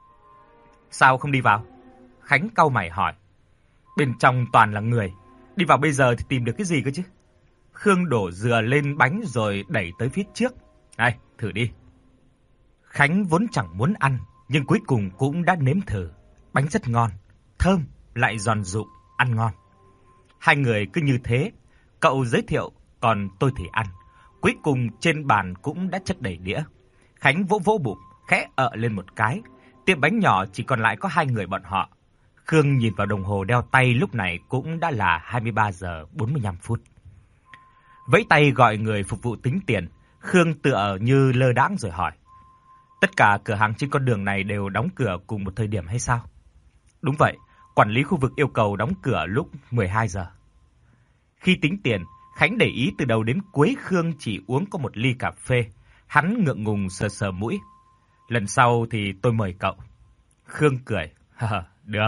Sao không đi vào? Khánh cau mày hỏi. Bên trong toàn là người, đi vào bây giờ thì tìm được cái gì cơ chứ? Khương đổ dừa lên bánh rồi đẩy tới phía trước. Này, thử đi. Khánh vốn chẳng muốn ăn, nhưng cuối cùng cũng đã nếm thử. Bánh rất ngon, thơm, lại giòn rụm, ăn ngon. Hai người cứ như thế, cậu giới thiệu, còn tôi thì ăn. Cuối cùng trên bàn cũng đã chất đầy đĩa. Khánh vỗ vỗ bụng, khẽ ợ lên một cái. Tiệm bánh nhỏ chỉ còn lại có hai người bọn họ. Khương nhìn vào đồng hồ đeo tay lúc này cũng đã là hai mươi ba giờ bốn mươi lăm phút. Vẫy tay gọi người phục vụ tính tiền, Khương tựa như lơ đãng rồi hỏi. Tất cả cửa hàng trên con đường này đều đóng cửa cùng một thời điểm hay sao? Đúng vậy, quản lý khu vực yêu cầu đóng cửa lúc mười hai giờ. Khi tính tiền, Khánh để ý từ đầu đến cuối Khương chỉ uống có một ly cà phê. Hắn ngượng ngùng sờ sờ mũi. Lần sau thì tôi mời cậu. Khương cười. Được.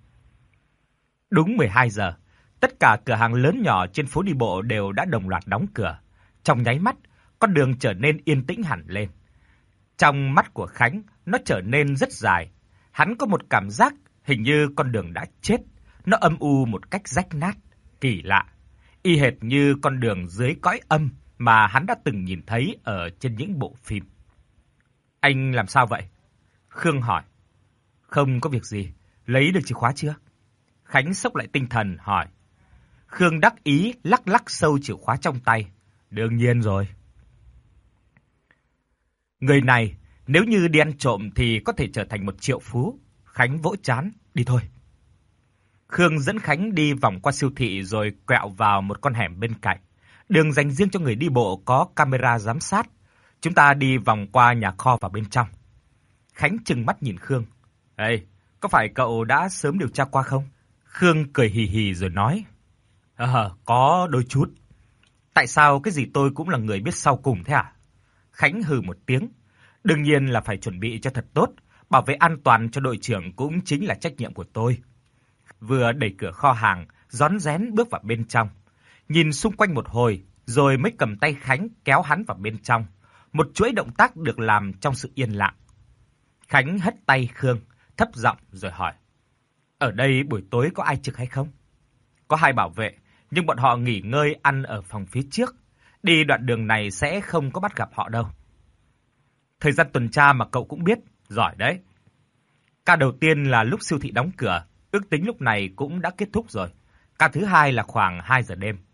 Đúng mười hai giờ, tất cả cửa hàng lớn nhỏ trên phố đi bộ đều đã đồng loạt đóng cửa. Trong nháy mắt, con đường trở nên yên tĩnh hẳn lên. Trong mắt của Khánh, nó trở nên rất dài. Hắn có một cảm giác hình như con đường đã chết. Nó âm u một cách rách nát, kỳ lạ. Y hệt như con đường dưới cõi âm mà hắn đã từng nhìn thấy ở trên những bộ phim. Anh làm sao vậy? Khương hỏi. Không có việc gì, lấy được chìa khóa chưa? Khánh xốc lại tinh thần hỏi. Khương đắc ý lắc lắc sâu chìa khóa trong tay. Đương nhiên rồi. Người này nếu như đi ăn trộm thì có thể trở thành một triệu phú. Khánh vỗ trán, đi thôi. Khương dẫn Khánh đi vòng qua siêu thị rồi quẹo vào một con hẻm bên cạnh. Đường dành riêng cho người đi bộ có camera giám sát. Chúng ta đi vòng qua nhà kho vào bên trong. Khánh trừng mắt nhìn Khương. Ê, có phải cậu đã sớm điều tra qua không? Khương cười hì hì rồi nói. Ờ, có đôi chút. Tại sao cái gì tôi cũng là người biết sau cùng thế à? Khánh hừ một tiếng. Đương nhiên là phải chuẩn bị cho thật tốt, bảo vệ an toàn cho đội trưởng cũng chính là trách nhiệm của tôi. Vừa đẩy cửa kho hàng, rón rén bước vào bên trong. Nhìn xung quanh một hồi, rồi mới cầm tay Khánh kéo hắn vào bên trong. Một chuỗi động tác được làm trong sự yên lặng. Khánh hất tay Khương, thấp giọng rồi hỏi. Ở đây buổi tối có ai trực hay không? Có hai bảo vệ, nhưng bọn họ nghỉ ngơi ăn ở phòng phía trước. Đi đoạn đường này sẽ không có bắt gặp họ đâu. Thời gian tuần tra mà cậu cũng biết, giỏi đấy. Ca đầu tiên là lúc siêu thị đóng cửa, ước tính lúc này cũng đã kết thúc rồi. Ca thứ hai là khoảng hai giờ đêm.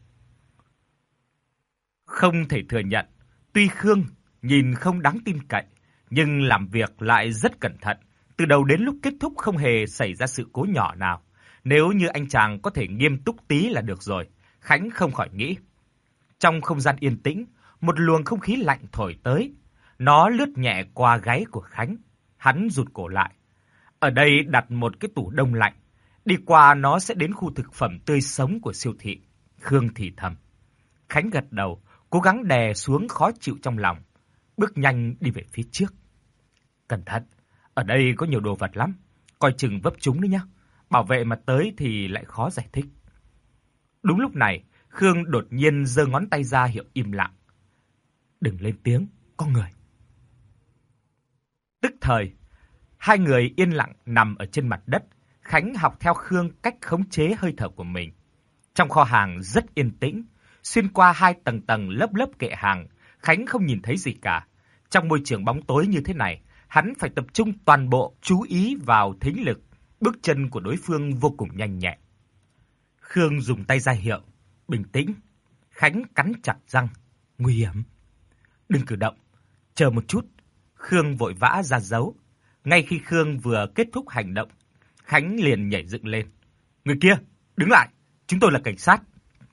Không thể thừa nhận, tuy Khương nhìn không đáng tin cậy, nhưng làm việc lại rất cẩn thận. Từ đầu đến lúc kết thúc không hề xảy ra sự cố nhỏ nào. Nếu như anh chàng có thể nghiêm túc tí là được rồi, Khánh không khỏi nghĩ. Trong không gian yên tĩnh, một luồng không khí lạnh thổi tới. Nó lướt nhẹ qua gáy của Khánh. Hắn rụt cổ lại. Ở đây đặt một cái tủ đông lạnh. Đi qua nó sẽ đến khu thực phẩm tươi sống của siêu thị. Khương thì thầm. Khánh gật đầu, cố gắng đè xuống khó chịu trong lòng. Bước nhanh đi về phía trước. Cẩn thận, ở đây có nhiều đồ vật lắm. Coi chừng vấp chúng đấy nhá. Bảo vệ mà tới thì lại khó giải thích. Đúng lúc này, Khương đột nhiên giơ ngón tay ra hiệu im lặng. Đừng lên tiếng, có người. Tức thời, hai người yên lặng nằm ở trên mặt đất. Khánh học theo Khương cách khống chế hơi thở của mình. Trong kho hàng rất yên tĩnh, xuyên qua hai tầng tầng lớp lớp kệ hàng, Khánh không nhìn thấy gì cả. Trong môi trường bóng tối như thế này, hắn phải tập trung toàn bộ chú ý vào thính lực. Bước chân của đối phương vô cùng nhanh nhẹn. Khương dùng tay ra hiệu, bình tĩnh. Khánh cắn chặt răng, nguy hiểm. Đừng cử động, chờ một chút. Khương vội vã ra dấu. Ngay khi Khương vừa kết thúc hành động, Khánh liền nhảy dựng lên. Người kia, đứng lại, chúng tôi là cảnh sát.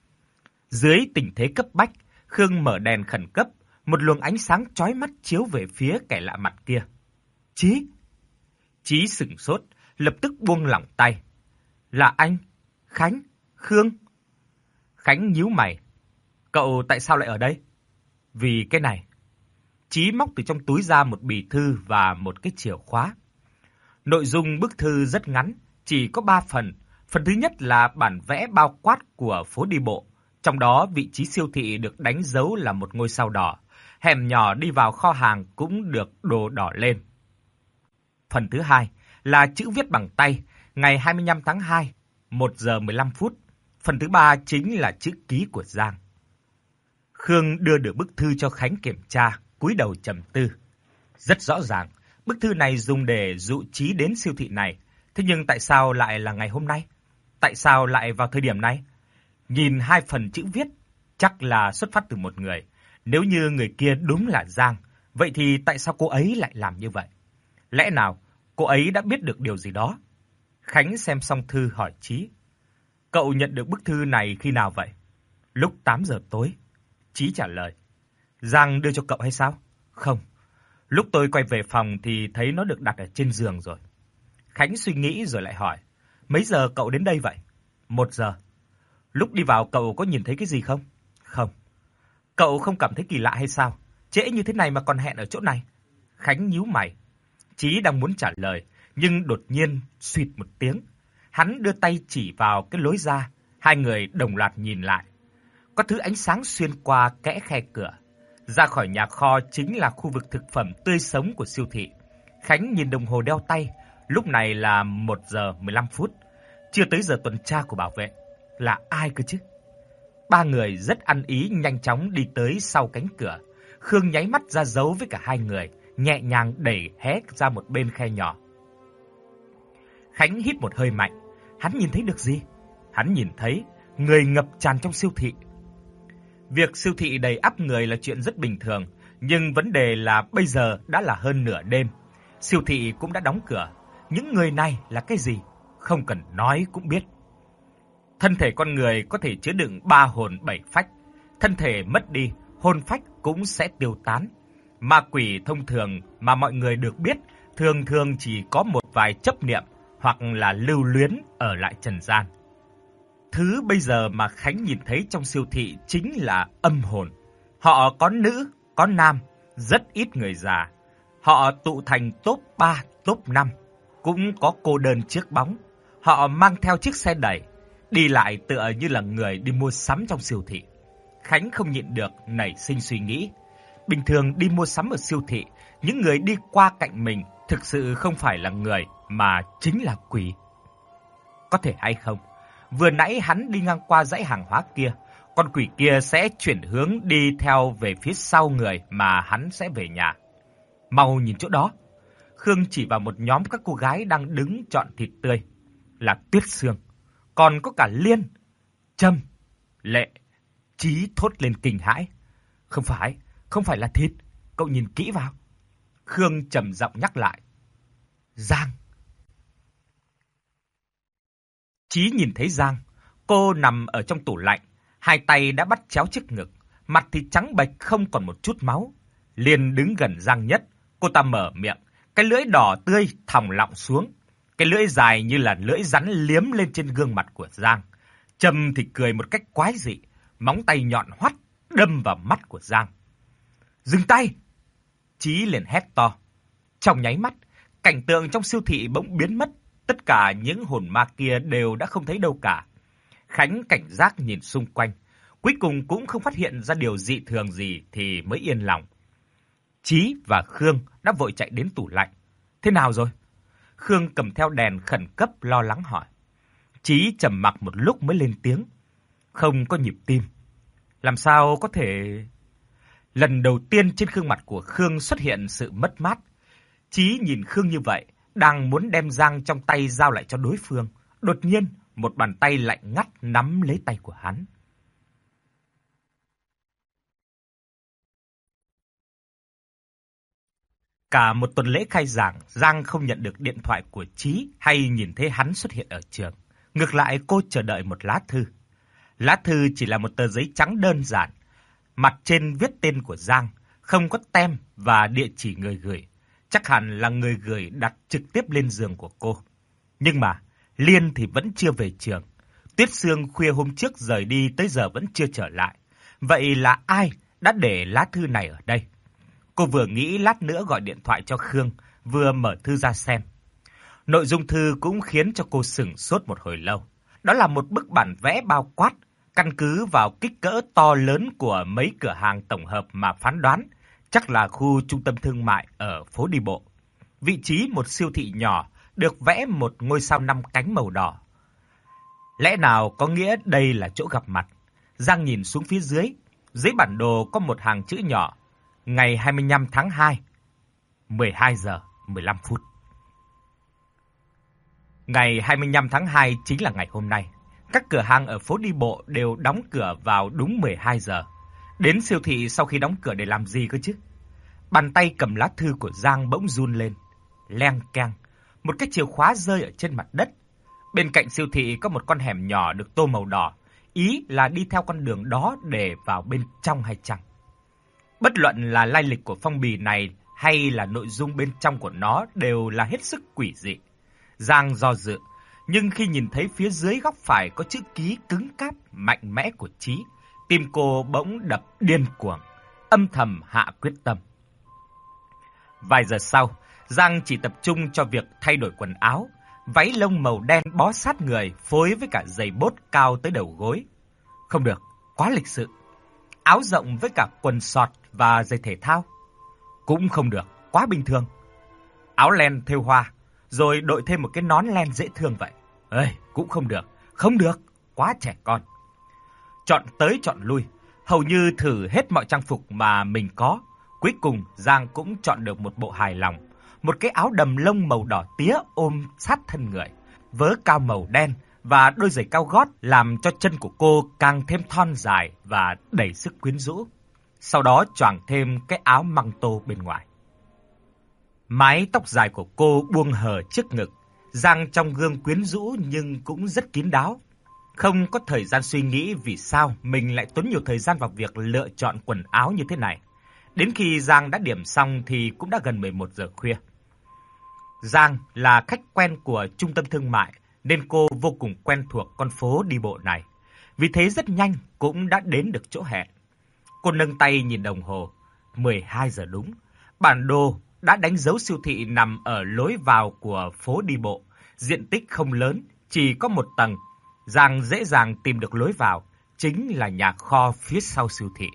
Dưới tình thế cấp bách, Khương mở đèn khẩn cấp, một luồng ánh sáng chói mắt chiếu về phía kẻ lạ mặt kia. Chí! Chí sửng sốt, lập tức buông lỏng tay. Là anh? Khánh? Khương? Khánh nhíu mày. Cậu tại sao lại ở đây? Vì cái này. Chí móc từ trong túi ra một bì thư và một cái chìa khóa. Nội dung bức thư rất ngắn, chỉ có ba phần. Phần thứ nhất là bản vẽ bao quát của phố đi bộ. Trong đó vị trí siêu thị được đánh dấu là một ngôi sao đỏ. Hẻm nhỏ đi vào kho hàng cũng được đồ đỏ lên. Phần thứ hai là chữ viết bằng tay, ngày hai mươi lăm tháng hai, một giờ mười lăm phút. Phần thứ ba chính là chữ ký của Giang. Khương đưa được bức thư cho Khánh kiểm tra, cúi đầu trầm tư. Rất rõ ràng, bức thư này dùng để dụ Chí đến siêu thị này. Thế nhưng tại sao lại là ngày hôm nay? Tại sao lại vào thời điểm này? Nhìn hai phần chữ viết, chắc là xuất phát từ một người. Nếu như người kia đúng là Giang, vậy thì tại sao cô ấy lại làm như vậy? Lẽ nào cô ấy đã biết được điều gì đó? Khánh xem xong thư hỏi Chí. Cậu nhận được bức thư này khi nào vậy? Lúc tám giờ tối. Chí trả lời. Giang đưa cho cậu hay sao? Không. Lúc tôi quay về phòng thì thấy nó được đặt ở trên giường rồi. Khánh suy nghĩ rồi lại hỏi. Mấy giờ cậu đến đây vậy? Một giờ. Lúc đi vào cậu có nhìn thấy cái gì không? Không. Cậu không cảm thấy kỳ lạ hay sao? Trễ như thế này mà còn hẹn ở chỗ này. Khánh nhíu mày. Chí đang muốn trả lời, nhưng đột nhiên suýt một tiếng. Hắn đưa tay chỉ vào cái lối ra. Hai người đồng loạt nhìn lại. Có thứ ánh sáng xuyên qua kẽ khe cửa. Ra khỏi nhà kho chính là khu vực thực phẩm tươi sống của siêu thị. Khánh nhìn đồng hồ đeo tay. Lúc này là một giờ mười lăm phút. Chưa tới giờ tuần tra của bảo vệ. Là ai cơ chứ? Ba người rất ăn ý nhanh chóng đi tới sau cánh cửa. Khương nháy mắt ra dấu với cả hai người, nhẹ nhàng đẩy hé ra một bên khe nhỏ. Khánh hít một hơi mạnh. Hắn nhìn thấy được gì? Hắn nhìn thấy người ngập tràn trong siêu thị. Việc siêu thị đầy ắp người là chuyện rất bình thường, nhưng vấn đề là bây giờ đã là hơn nửa đêm. Siêu thị cũng đã đóng cửa. Những người này là cái gì? Không cần nói cũng biết. Thân thể con người có thể chứa đựng ba hồn bảy phách. Thân thể mất đi, hồn phách cũng sẽ tiêu tán. Ma quỷ thông thường mà mọi người được biết thường thường chỉ có một vài chấp niệm hoặc là lưu luyến ở lại trần gian. Thứ bây giờ mà Khánh nhìn thấy trong siêu thị chính là âm hồn. Họ có nữ, có nam, rất ít người già. Họ tụ thành top ba, top năm, cũng có cô đơn chiếc bóng. Họ mang theo chiếc xe đẩy, đi lại tựa như là người đi mua sắm trong siêu thị. Khánh không nhịn được nảy sinh suy nghĩ. Bình thường đi mua sắm ở siêu thị, những người đi qua cạnh mình thực sự không phải là người mà chính là quỷ. Có thể hay không, vừa nãy hắn đi ngang qua dãy hàng hóa kia, con quỷ kia sẽ chuyển hướng đi theo về phía sau người mà hắn sẽ về nhà. Mau nhìn chỗ đó. Khương chỉ vào một nhóm các cô gái đang đứng chọn thịt tươi, là Tuyết Sương, còn có cả Liên, Trâm, Lệ. Chí thốt lên kinh hãi. Không phải, không phải là thịt, cậu nhìn kỹ vào. Khương trầm giọng nhắc lại. Giang. Chí nhìn thấy Giang, cô nằm ở trong tủ lạnh, hai tay đã bắt chéo trước ngực, mặt thì trắng bệch không còn một chút máu. Liên đứng gần Giang nhất, cô ta mở miệng, cái lưỡi đỏ tươi thòng lọng xuống, cái lưỡi dài như là lưỡi rắn liếm lên trên gương mặt của Giang. Trâm thì cười một cách quái dị, móng tay nhọn hoắt đâm vào mắt của Giang. Dừng tay! Chí liền hét to. Trong nháy mắt, cảnh tượng trong siêu thị bỗng biến mất, tất cả những hồn ma kia đều đã không thấy đâu cả. Khánh cảnh giác nhìn xung quanh, cuối cùng cũng không phát hiện ra điều dị thường gì thì mới yên lòng. Chí và Khương đã vội chạy đến tủ lạnh. Thế nào rồi? Khương cầm theo đèn khẩn cấp lo lắng hỏi. Chí trầm mặc một lúc mới lên tiếng. Không có nhịp tim. Làm sao có thể... Lần đầu tiên trên gương mặt của Khương xuất hiện sự mất mát. Chí nhìn Khương như vậy, đang muốn đem Giang trong tay giao lại cho đối phương. Đột nhiên, một bàn tay lạnh ngắt nắm lấy tay của hắn. Cả một tuần lễ khai giảng, Giang không nhận được điện thoại của Chí hay nhìn thấy hắn xuất hiện ở trường. Ngược lại, cô chờ đợi một lá thư. Lá thư chỉ là một tờ giấy trắng đơn giản. Mặt trên viết tên của Giang, không có tem và địa chỉ người gửi. Chắc hẳn là người gửi đặt trực tiếp lên giường của cô. Nhưng mà, Liên thì vẫn chưa về trường. Tuyết Sương khuya hôm trước rời đi tới giờ vẫn chưa trở lại. Vậy là ai đã để lá thư này ở đây? Cô vừa nghĩ lát nữa gọi điện thoại cho Khương, vừa mở thư ra xem. Nội dung thư cũng khiến cho cô sửng sốt một hồi lâu. Đó là một bức bản vẽ bao quát, căn cứ vào kích cỡ to lớn của mấy cửa hàng tổng hợp mà phán đoán, chắc là khu trung tâm thương mại ở phố đi bộ. Vị trí một siêu thị nhỏ được vẽ một ngôi sao năm cánh màu đỏ. Lẽ nào có nghĩa đây là chỗ gặp mặt? Giang nhìn xuống phía dưới, dưới bản đồ có một hàng chữ nhỏ. Ngày hai mươi lăm tháng hai, mười hai giờ mười lăm phút. Ngày hai mươi lăm tháng hai chính là ngày hôm nay. Các cửa hàng ở phố đi bộ đều đóng cửa vào đúng mười hai giờ. Đến siêu thị sau khi đóng cửa để làm gì cơ chứ? Bàn tay cầm lá thư của Giang bỗng run lên. Leng keng, một cái chìa khóa rơi ở trên mặt đất. Bên cạnh siêu thị có một con hẻm nhỏ được tô màu đỏ. Ý là đi theo con đường đó để vào bên trong hay chăng? Bất luận là lai lịch của phong bì này hay là nội dung bên trong của nó đều là hết sức quỷ dị. Giang do dự, nhưng khi nhìn thấy phía dưới góc phải có chữ ký cứng cáp mạnh mẽ của Chí, tim cô bỗng đập điên cuồng, âm thầm hạ quyết tâm. Vài giờ sau, Giang chỉ tập trung cho việc thay đổi quần áo, váy lông màu đen bó sát người phối với cả giày bốt cao tới đầu gối. Không được, quá lịch sự. Áo rộng với cả quần sọt và giày thể thao. Cũng không được, quá bình thường. Áo len thêu hoa, rồi đội thêm một cái nón len dễ thương vậy. Ê, cũng không được, không được, quá trẻ con. Chọn tới chọn lui, hầu như thử hết mọi trang phục mà mình có. Cuối cùng Giang cũng chọn được một bộ hài lòng. Một cái áo đầm lông màu đỏ tía ôm sát thân người, vớ cao màu đen và đôi giày cao gót làm cho chân của cô càng thêm thon dài và đầy sức quyến rũ. Sau đó choàng thêm cái áo măng tô bên ngoài. Mái tóc dài của cô buông hờ trước ngực, Giang trong gương quyến rũ nhưng cũng rất kín đáo. Không có thời gian suy nghĩ vì sao mình lại tốn nhiều thời gian vào việc lựa chọn quần áo như thế này. Đến khi Giang đã điểm xong thì cũng đã gần mười một giờ khuya. Giang là khách quen của trung tâm thương mại nên cô vô cùng quen thuộc con phố đi bộ này. Vì thế rất nhanh cũng đã đến được chỗ hẹn. Cô nâng tay nhìn đồng hồ, mười hai giờ đúng. Bản đồ đã đánh dấu siêu thị nằm ở lối vào của phố đi bộ, diện tích không lớn, chỉ có một tầng. Giang dễ dàng tìm được lối vào, chính là nhà kho phía sau siêu thị.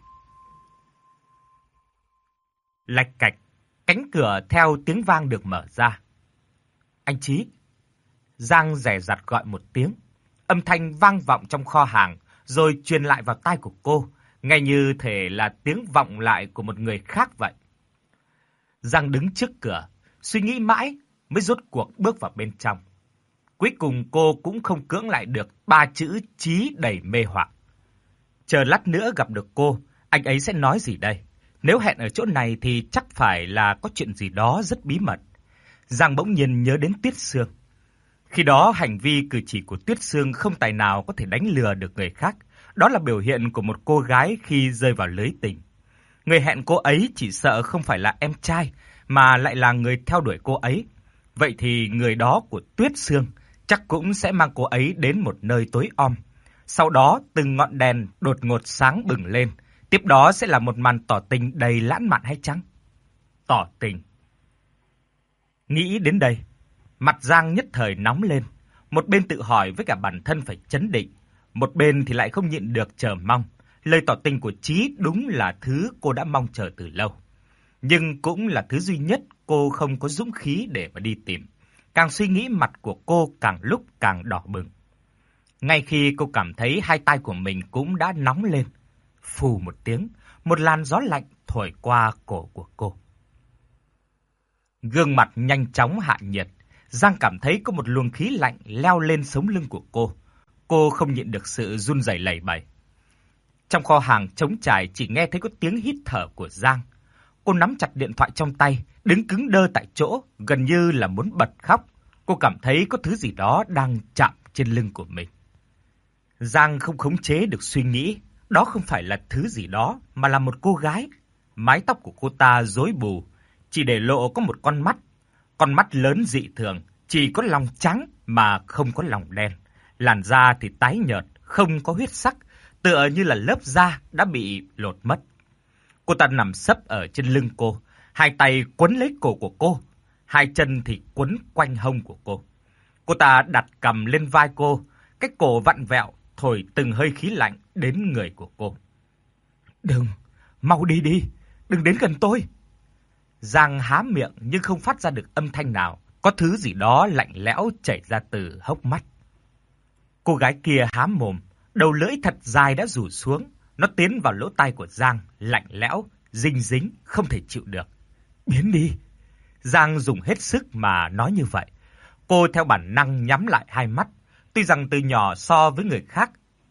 Lạch cạch, cánh cửa theo tiếng vang được mở ra. Anh Chí. Giang dè dặt gọi một tiếng. Âm thanh vang vọng trong kho hàng, rồi truyền lại vào tai của cô, nghe như thể là tiếng vọng lại của một người khác vậy. Giang đứng trước cửa, suy nghĩ mãi mới rốt cuộc bước vào bên trong. Cuối cùng cô cũng không cưỡng lại được ba chữ Chí đầy mê hoặc. Chờ lát nữa gặp được cô, anh ấy sẽ nói gì đây? Nếu hẹn ở chỗ này thì chắc phải là có chuyện gì đó rất bí mật. Giang bỗng nhiên nhớ đến Tuyết Sương. Khi đó hành vi cử chỉ của Tuyết Sương không tài nào có thể đánh lừa được người khác. Đó là biểu hiện của một cô gái khi rơi vào lưới tình. Người hẹn cô ấy chỉ sợ không phải là em trai, mà lại là người theo đuổi cô ấy. Vậy thì người đó của Tuyết Sương chắc cũng sẽ mang cô ấy đến một nơi tối om. Sau đó từng ngọn đèn đột ngột sáng bừng lên. Tiếp đó sẽ là một màn tỏ tình đầy lãng mạn hay chăng? Tỏ tình. Nghĩ đến đây, mặt Giang nhất thời nóng lên. Một bên tự hỏi với cả bản thân phải trấn định, một bên thì lại không nhịn được chờ mong. Lời tỏ tình của Chí đúng là thứ cô đã mong chờ từ lâu. Nhưng cũng là thứ duy nhất cô không có dũng khí để mà đi tìm. Càng suy nghĩ mặt của cô càng lúc càng đỏ bừng. Ngay khi cô cảm thấy hai tay của mình cũng đã nóng lên, phù một tiếng, một làn gió lạnh thổi qua cổ của cô. Gương mặt nhanh chóng hạ nhiệt, Giang cảm thấy có một luồng khí lạnh leo lên sống lưng của cô. Cô không nhịn được sự run rẩy lẩy bẩy. Trong kho hàng trống trải chỉ nghe thấy có tiếng hít thở của Giang. Cô nắm chặt điện thoại trong tay, đứng cứng đơ tại chỗ, gần như là muốn bật khóc. Cô cảm thấy có thứ gì đó đang chạm trên lưng của mình. Giang không khống chế được suy nghĩ, đó không phải là thứ gì đó, mà là một cô gái. Mái tóc của cô ta rối bù, chỉ để lộ có một con mắt. Con mắt lớn dị thường, chỉ có lòng trắng mà không có lòng đen. Làn da thì tái nhợt, không có huyết sắc, tựa như là lớp da đã bị lột mất. Cô ta nằm sấp ở trên lưng cô, hai tay quấn lấy cổ của cô, hai chân thì quấn quanh hông của cô. Cô ta đặt cằm lên vai cô, cái cổ vặn vẹo, thổi từng hơi khí lạnh đến người của cô. Đừng, mau đi đi, đừng đến gần tôi. Giang há miệng nhưng không phát ra được âm thanh nào, có thứ gì đó lạnh lẽo chảy ra từ hốc mắt. Cô gái kia há mồm, đầu lưỡi thật dài đã rủ xuống, nó tiến vào lỗ tai của Giang, lạnh lẽo, dinh dính, không thể chịu được. Biến đi. Giang dùng hết sức mà nói như vậy. Cô theo bản năng nhắm lại hai mắt, tuy rằng từ nhỏ so với người khác,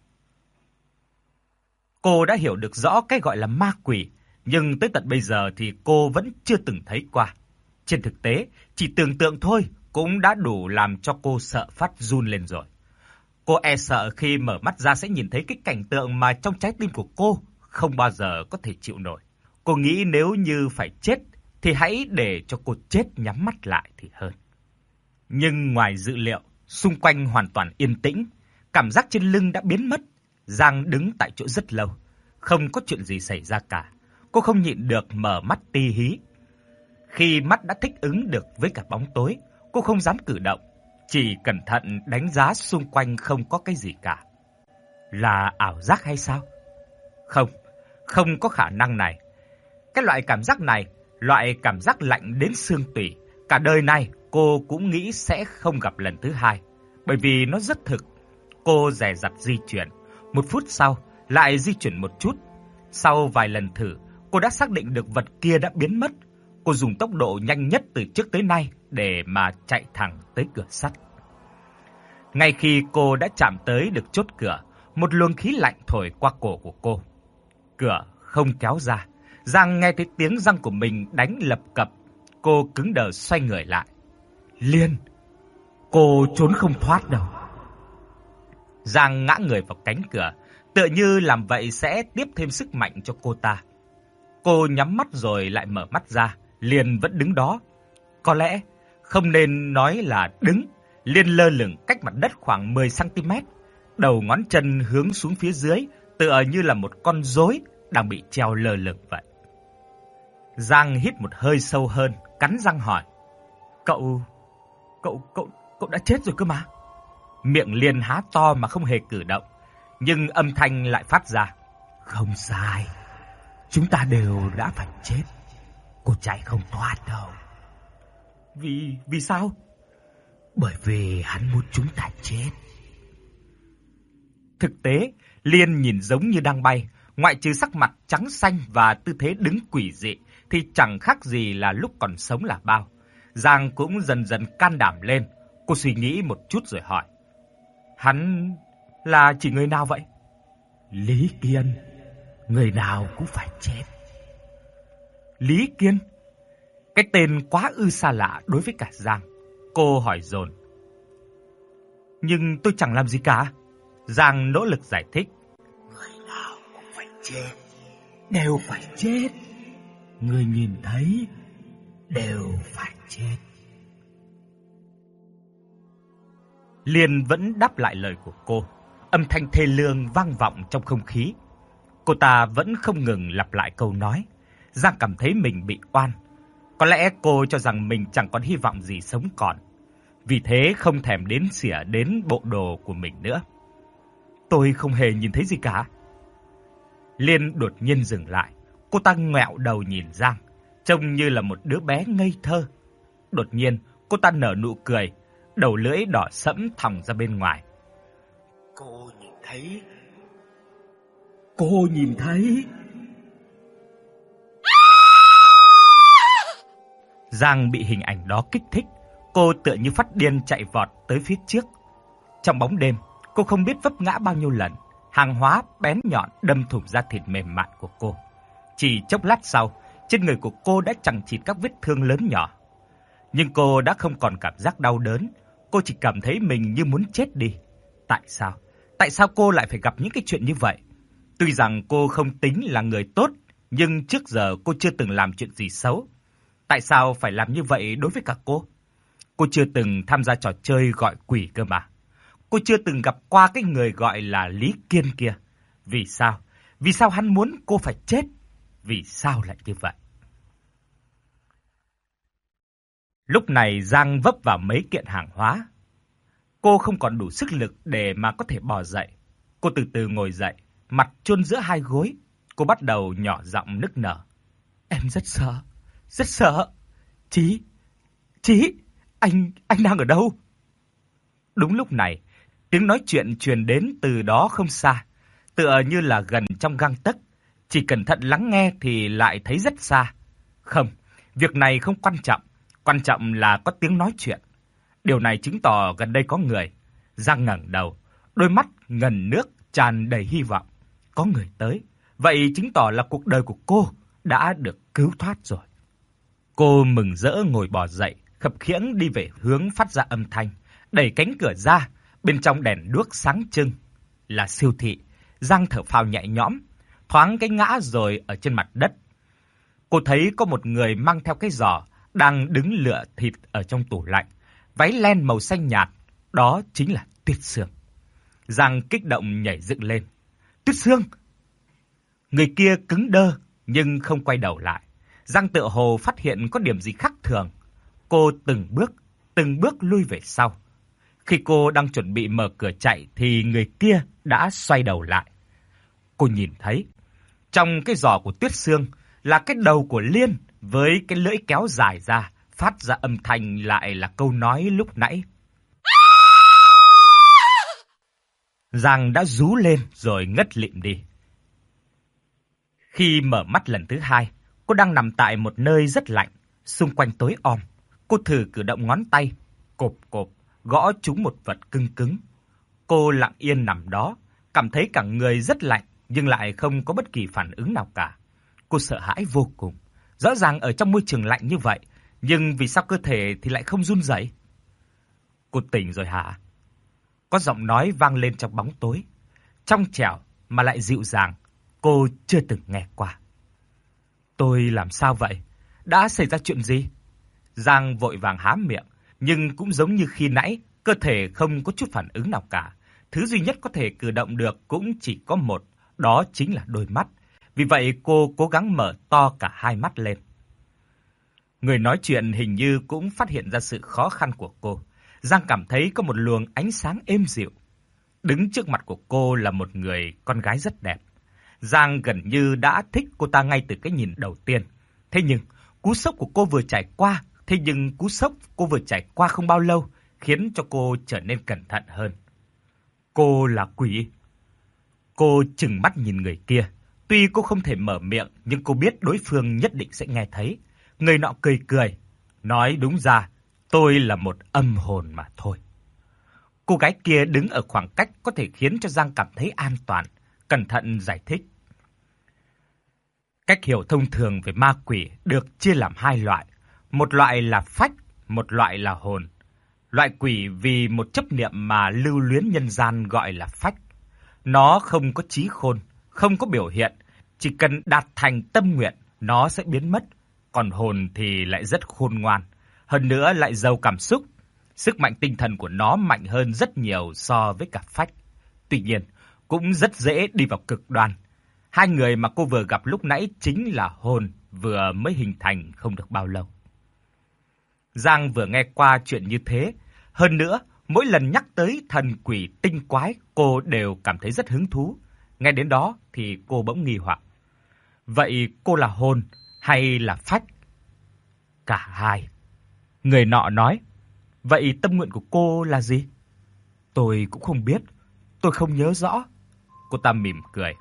cô đã hiểu được rõ cái gọi là ma quỷ, nhưng tới tận bây giờ thì cô vẫn chưa từng thấy qua. Trên thực tế, chỉ tưởng tượng thôi cũng đã đủ làm cho cô sợ phát run lên rồi. Cô e sợ khi mở mắt ra sẽ nhìn thấy cái cảnh tượng mà trong trái tim của cô không bao giờ có thể chịu nổi. Cô nghĩ nếu như phải chết thì hãy để cho cô chết nhắm mắt lại thì hơn. Nhưng ngoài dự liệu, xung quanh hoàn toàn yên tĩnh, cảm giác trên lưng đã biến mất. Giang đứng tại chỗ rất lâu, không có chuyện gì xảy ra cả. Cô không nhịn được mở mắt ti hí. Khi mắt đã thích ứng được với cả bóng tối, cô không dám cử động, chỉ cẩn thận đánh giá xung quanh không có cái gì cả. Là ảo giác hay sao? Không, không có khả năng này. Cái loại cảm giác này, loại cảm giác lạnh đến xương tủy, cả đời này cô cũng nghĩ sẽ không gặp lần thứ hai, bởi vì nó rất thực. Cô dè dặt di chuyển, một phút sau lại di chuyển một chút. Sau vài lần thử, cô đã xác định được vật kia đã biến mất. Cô dùng tốc độ nhanh nhất từ trước tới nay để mà chạy thẳng tới cửa sắt. Ngay khi cô đã chạm tới được chốt cửa, một luồng khí lạnh thổi qua cổ của cô. Cửa không kéo ra. Giang nghe thấy tiếng răng của mình đánh lập cập. Cô cứng đờ xoay người lại. Liên, cô trốn không thoát đâu. Giang ngã người vào cánh cửa, tựa như làm vậy sẽ tiếp thêm sức mạnh cho cô ta. Cô nhắm mắt rồi lại mở mắt ra, Liên vẫn đứng đó. Có lẽ không nên nói là đứng, Liên lơ lửng cách mặt đất khoảng mười xăng ti mét, đầu ngón chân hướng xuống phía dưới, tựa như là một con rối đang bị treo lơ lửng vậy. Giang hít một hơi sâu hơn, cắn răng hỏi: "Cậu, cậu, cậu, cậu đã chết rồi cơ mà?" Miệng Liên há to mà không hề cử động, nhưng âm thanh lại phát ra: "Không sai, chúng ta đều đã phải chết. Cô chạy không thoát đâu." Vì, vì sao? Bởi vì hắn muốn chúng ta chết. Thực tế, Liên nhìn giống như đang bay, ngoại trừ sắc mặt trắng xanh và tư thế đứng quỷ dị thì chẳng khác gì là lúc còn sống là bao. Giang cũng dần dần can đảm lên, cô suy nghĩ một chút rồi hỏi: "Hắn là chỉ người nào vậy?" "Lý Kiên, người nào cũng phải chết." Lý Kiên? Cái tên quá ư xa lạ đối với cả Giang. Cô hỏi dồn: "Nhưng tôi chẳng làm gì cả." Giang nỗ lực giải thích: "Người nào cũng phải chết, đều phải chết. Người nhìn thấy đều phải chết." Liên vẫn đáp lại lời của cô, âm thanh thê lương vang vọng trong không khí. Cô ta vẫn không ngừng lặp lại câu nói. Giang cảm thấy mình bị oan. Có lẽ cô cho rằng mình chẳng còn hy vọng gì sống còn, vì thế không thèm đến xỉa đến bộ đồ của mình nữa. "Tôi không hề nhìn thấy gì cả." Liên đột nhiên dừng lại. Cô ta ngoẹo đầu nhìn Giang, trông như là một đứa bé ngây thơ. Đột nhiên, cô ta nở nụ cười, đầu lưỡi đỏ sẫm thòng ra bên ngoài. "Cô nhìn thấy, cô nhìn thấy." Giang bị hình ảnh đó kích thích, cô tựa như phát điên chạy vọt tới phía trước. Trong bóng đêm, cô không biết vấp ngã bao nhiêu lần, hàng hóa bén nhọn đâm thủng da thịt mềm mại của cô. Chỉ chốc lát sau, trên người của cô đã chằng chịt các vết thương lớn nhỏ. Nhưng cô đã không còn cảm giác đau đớn, cô chỉ cảm thấy mình như muốn chết đi. Tại sao? Tại sao cô lại phải gặp những cái chuyện như vậy? Tuy rằng cô không tính là người tốt, nhưng trước giờ cô chưa từng làm chuyện gì xấu. Tại sao phải làm như vậy đối với cả cô? Cô chưa từng tham gia trò chơi gọi quỷ cơ mà. Cô chưa từng gặp qua cái người gọi là Lý Kiên kia. Vì sao? Vì sao hắn muốn cô phải chết? Vì sao lại như vậy? Lúc này Giang vấp vào mấy kiện hàng hóa. Cô không còn đủ sức lực để mà có thể bò dậy. Cô từ từ ngồi dậy, mặt chôn giữa hai gối. Cô bắt đầu nhỏ giọng nức nở. "Em rất sợ, rất sợ. Chí, Chí, anh, anh đang ở đâu?" Đúng lúc này, tiếng nói chuyện truyền đến từ đó không xa, tựa như là gần trong gang tấc. Chỉ cẩn thận lắng nghe thì lại thấy rất xa. Không, việc này không quan trọng, quan trọng là có tiếng nói chuyện. Điều này chứng tỏ gần đây có người. Giang ngẩng đầu, đôi mắt ngần nước tràn đầy hy vọng. Có người tới, vậy chứng tỏ là cuộc đời của cô đã được cứu thoát rồi. Cô mừng rỡ ngồi bò dậy, khập khiễng đi về hướng phát ra âm thanh, đẩy cánh cửa ra, bên trong đèn đuốc sáng trưng. Là siêu thị. Giang thở phào nhẹ nhõm, thoáng cái ngã rồi ở trên mặt đất. Cô thấy có một người mang theo cái giỏ đang đứng lựa thịt ở trong tủ lạnh, váy len màu xanh nhạt, đó chính là Tuyết Sương. Giang kích động nhảy dựng lên. "Tuyết Sương!" Người kia cứng đơ nhưng không quay đầu lại. Giang tựa hồ phát hiện có điểm gì khác thường. Cô từng bước, từng bước lui về sau. Khi cô đang chuẩn bị mở cửa chạy thì người kia đã xoay đầu lại. Cô nhìn thấy trong cái giỏ của Tuyết Sương là cái đầu của Liên với cái lưỡi kéo dài ra, phát ra âm thanh lại là câu nói lúc nãy. Giang đã rú lên rồi ngất lịm đi. Khi mở mắt lần thứ hai, cô đang nằm tại một nơi rất lạnh, xung quanh tối om. Cô thử cử động ngón tay, cộp cộp, gõ trúng một vật cứng cứng. Cô lặng yên nằm đó, cảm thấy cả người rất lạnh nhưng lại không có bất kỳ phản ứng nào cả. Cô sợ hãi vô cùng. Rõ ràng ở trong môi trường lạnh như vậy, nhưng vì sao cơ thể thì lại không run rẩy? "Cô tỉnh rồi hả?" Có giọng nói vang lên trong bóng tối, trong trẻo mà lại dịu dàng, cô chưa từng nghe qua. "Tôi làm sao vậy? Đã xảy ra chuyện gì?" Giang vội vàng há miệng, nhưng cũng giống như khi nãy, cơ thể không có chút phản ứng nào cả. Thứ duy nhất có thể cử động được cũng chỉ có một, đó chính là đôi mắt. Vì vậy cô cố gắng mở to cả hai mắt lên. Người nói chuyện hình như cũng phát hiện ra sự khó khăn của cô. Giang cảm thấy có một luồng ánh sáng êm dịu. Đứng trước mặt của cô là một người con gái rất đẹp. Giang gần như đã thích cô ta ngay từ cái nhìn đầu tiên. Thế nhưng, cú sốc của cô vừa trải qua, thế nhưng cú sốc cô vừa trải qua không bao lâu, khiến cho cô trở nên cẩn thận hơn. Cô là quỷ. Cô trừng mắt nhìn người kia. Tuy cô không thể mở miệng, nhưng cô biết đối phương nhất định sẽ nghe thấy. Người nọ cười cười, nói đúng ra, tôi là một âm hồn mà thôi. Cô gái kia đứng ở khoảng cách có thể khiến cho Giang cảm thấy an toàn, cẩn thận giải thích. Cách hiểu thông thường về ma quỷ được chia làm hai loại. Một loại là phách, một loại là hồn. Loại quỷ vì một chấp niệm mà lưu luyến nhân gian gọi là phách. Nó không có trí khôn, không có biểu hiện, chỉ cần đạt thành tâm nguyện, nó sẽ biến mất. Còn hồn thì lại rất khôn ngoan, hơn nữa lại giàu cảm xúc. Sức mạnh tinh thần của nó mạnh hơn rất nhiều so với cả phách. Tuy nhiên, cũng rất dễ đi vào cực đoan. Hai người mà cô vừa gặp lúc nãy chính là hồn vừa mới hình thành không được bao lâu. Giang vừa nghe qua chuyện như thế, hơn nữa, mỗi lần nhắc tới thần quỷ tinh quái, cô đều cảm thấy rất hứng thú. Nghe đến đó thì cô bỗng nghi hoặc. Vậy cô là hồn hay là phách? Cả hai. Người nọ nói. Vậy tâm nguyện của cô là gì? Tôi cũng không biết, tôi không nhớ rõ. Cô ta mỉm cười.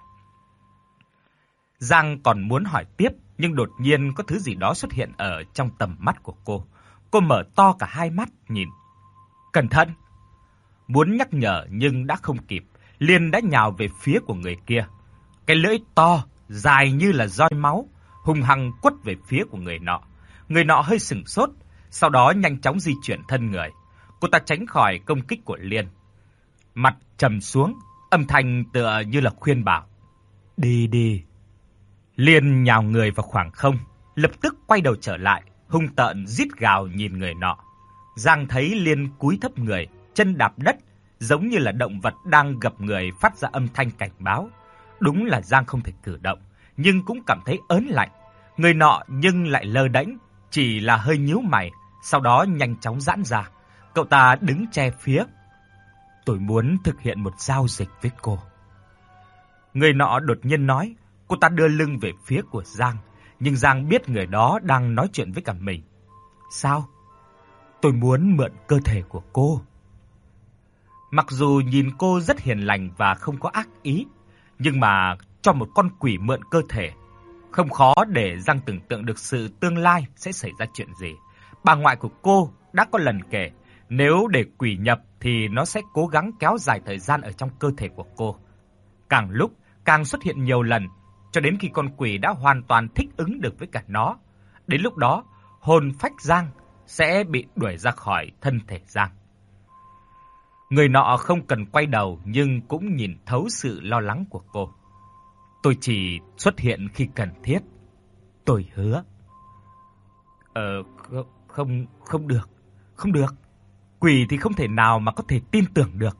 Giang còn muốn hỏi tiếp, nhưng đột nhiên có thứ gì đó xuất hiện ở trong tầm mắt của cô. Cô mở to cả hai mắt nhìn. Cẩn thận! Muốn nhắc nhở nhưng đã không kịp, liền đã nhào về phía của người kia. Cái lưỡi to, dài như là roi máu, hung hăng quất về phía của người nọ. Người nọ hơi sửng sốt, sau đó nhanh chóng di chuyển thân người. Cô ta tránh khỏi công kích của Liên. Mặt trầm xuống, âm thanh tựa như là khuyên bảo. Đi đi. Liên nhào người vào khoảng không, lập tức quay đầu trở lại, hung tợn rít gào nhìn người nọ. Giang thấy Liên cúi thấp người, chân đạp đất, giống như là động vật đang gập người phát ra âm thanh cảnh báo. Đúng là Giang không thể cử động, nhưng cũng cảm thấy ớn lạnh. Người nọ nhưng lại lơ đễnh, chỉ là hơi nhíu mày, sau đó nhanh chóng giãn ra. Cậu ta đứng che phía. Tôi muốn thực hiện một giao dịch với cô. Người nọ đột nhiên nói. Cô ta đưa lưng về phía của Giang, nhưng Giang biết người đó đang nói chuyện với cả mình. Sao? Tôi muốn mượn cơ thể của cô. Mặc dù nhìn cô rất hiền lành và không có ác ý, nhưng mà cho một con quỷ mượn cơ thể, không khó để Giang tưởng tượng được sự tương lai sẽ xảy ra chuyện gì. Bà ngoại của cô đã có lần kể, nếu để quỷ nhập thì nó sẽ cố gắng kéo dài thời gian ở trong cơ thể của cô. Càng lúc càng xuất hiện nhiều lần, cho đến khi con quỷ đã hoàn toàn thích ứng được với cả nó. Đến lúc đó, hồn phách Giang sẽ bị đuổi ra khỏi thân thể Giang. Người nọ không cần quay đầu nhưng cũng nhìn thấu sự lo lắng của cô. Tôi chỉ xuất hiện khi cần thiết. Tôi hứa. Ờ, không, không được, không được. Quỷ thì không thể nào mà có thể tin tưởng được.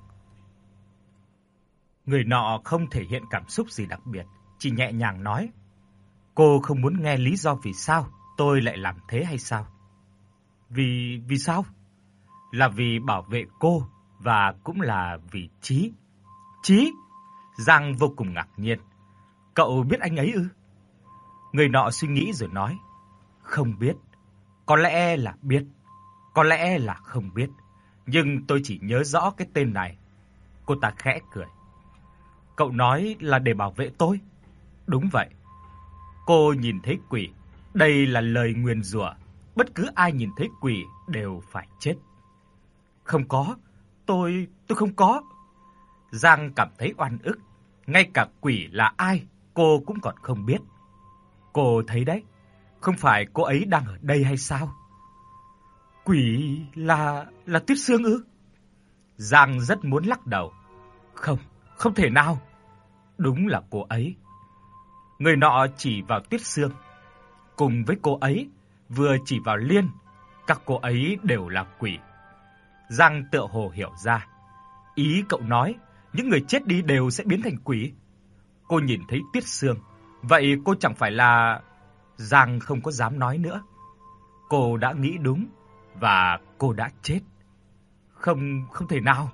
Người nọ không thể hiện cảm xúc gì đặc biệt, chỉ nhẹ nhàng nói. Cô không muốn nghe lý do vì sao tôi lại làm thế hay sao? Vì, vì sao? Là vì bảo vệ cô và cũng là vì Chí. Chí? Giang vô cùng ngạc nhiên. Cậu biết anh ấy ư? Người nọ suy nghĩ rồi nói. Không biết. Có lẽ là biết. Có lẽ là không biết. Nhưng tôi chỉ nhớ rõ cái tên này. Cô ta khẽ cười. Cậu nói là để bảo vệ tôi? Đúng vậy. Cô nhìn thấy quỷ. Đây là lời nguyền rủa. Bất cứ ai nhìn thấy quỷ đều phải chết. Không có. Tôi... tôi không có. Giang cảm thấy oan ức. Ngay cả quỷ là ai, cô cũng còn không biết. Cô thấy đấy, không phải cô ấy đang ở đây hay sao? Quỷ là... là Tuyết Sương ư? Giang rất muốn lắc đầu. Không, không thể nào. Đúng là cô ấy. Người nọ chỉ vào Tuyết Sương. Cùng với cô ấy, vừa chỉ vào Liên, các cô ấy đều là quỷ. Giang tựa hồ hiểu ra. Ý cậu nói, những người chết đi đều sẽ biến thành quỷ. Cô nhìn thấy Tuyết Sương, vậy cô chẳng phải là... Giang không có dám nói nữa. Cô đã nghĩ đúng, và cô đã chết. Không, không thể nào.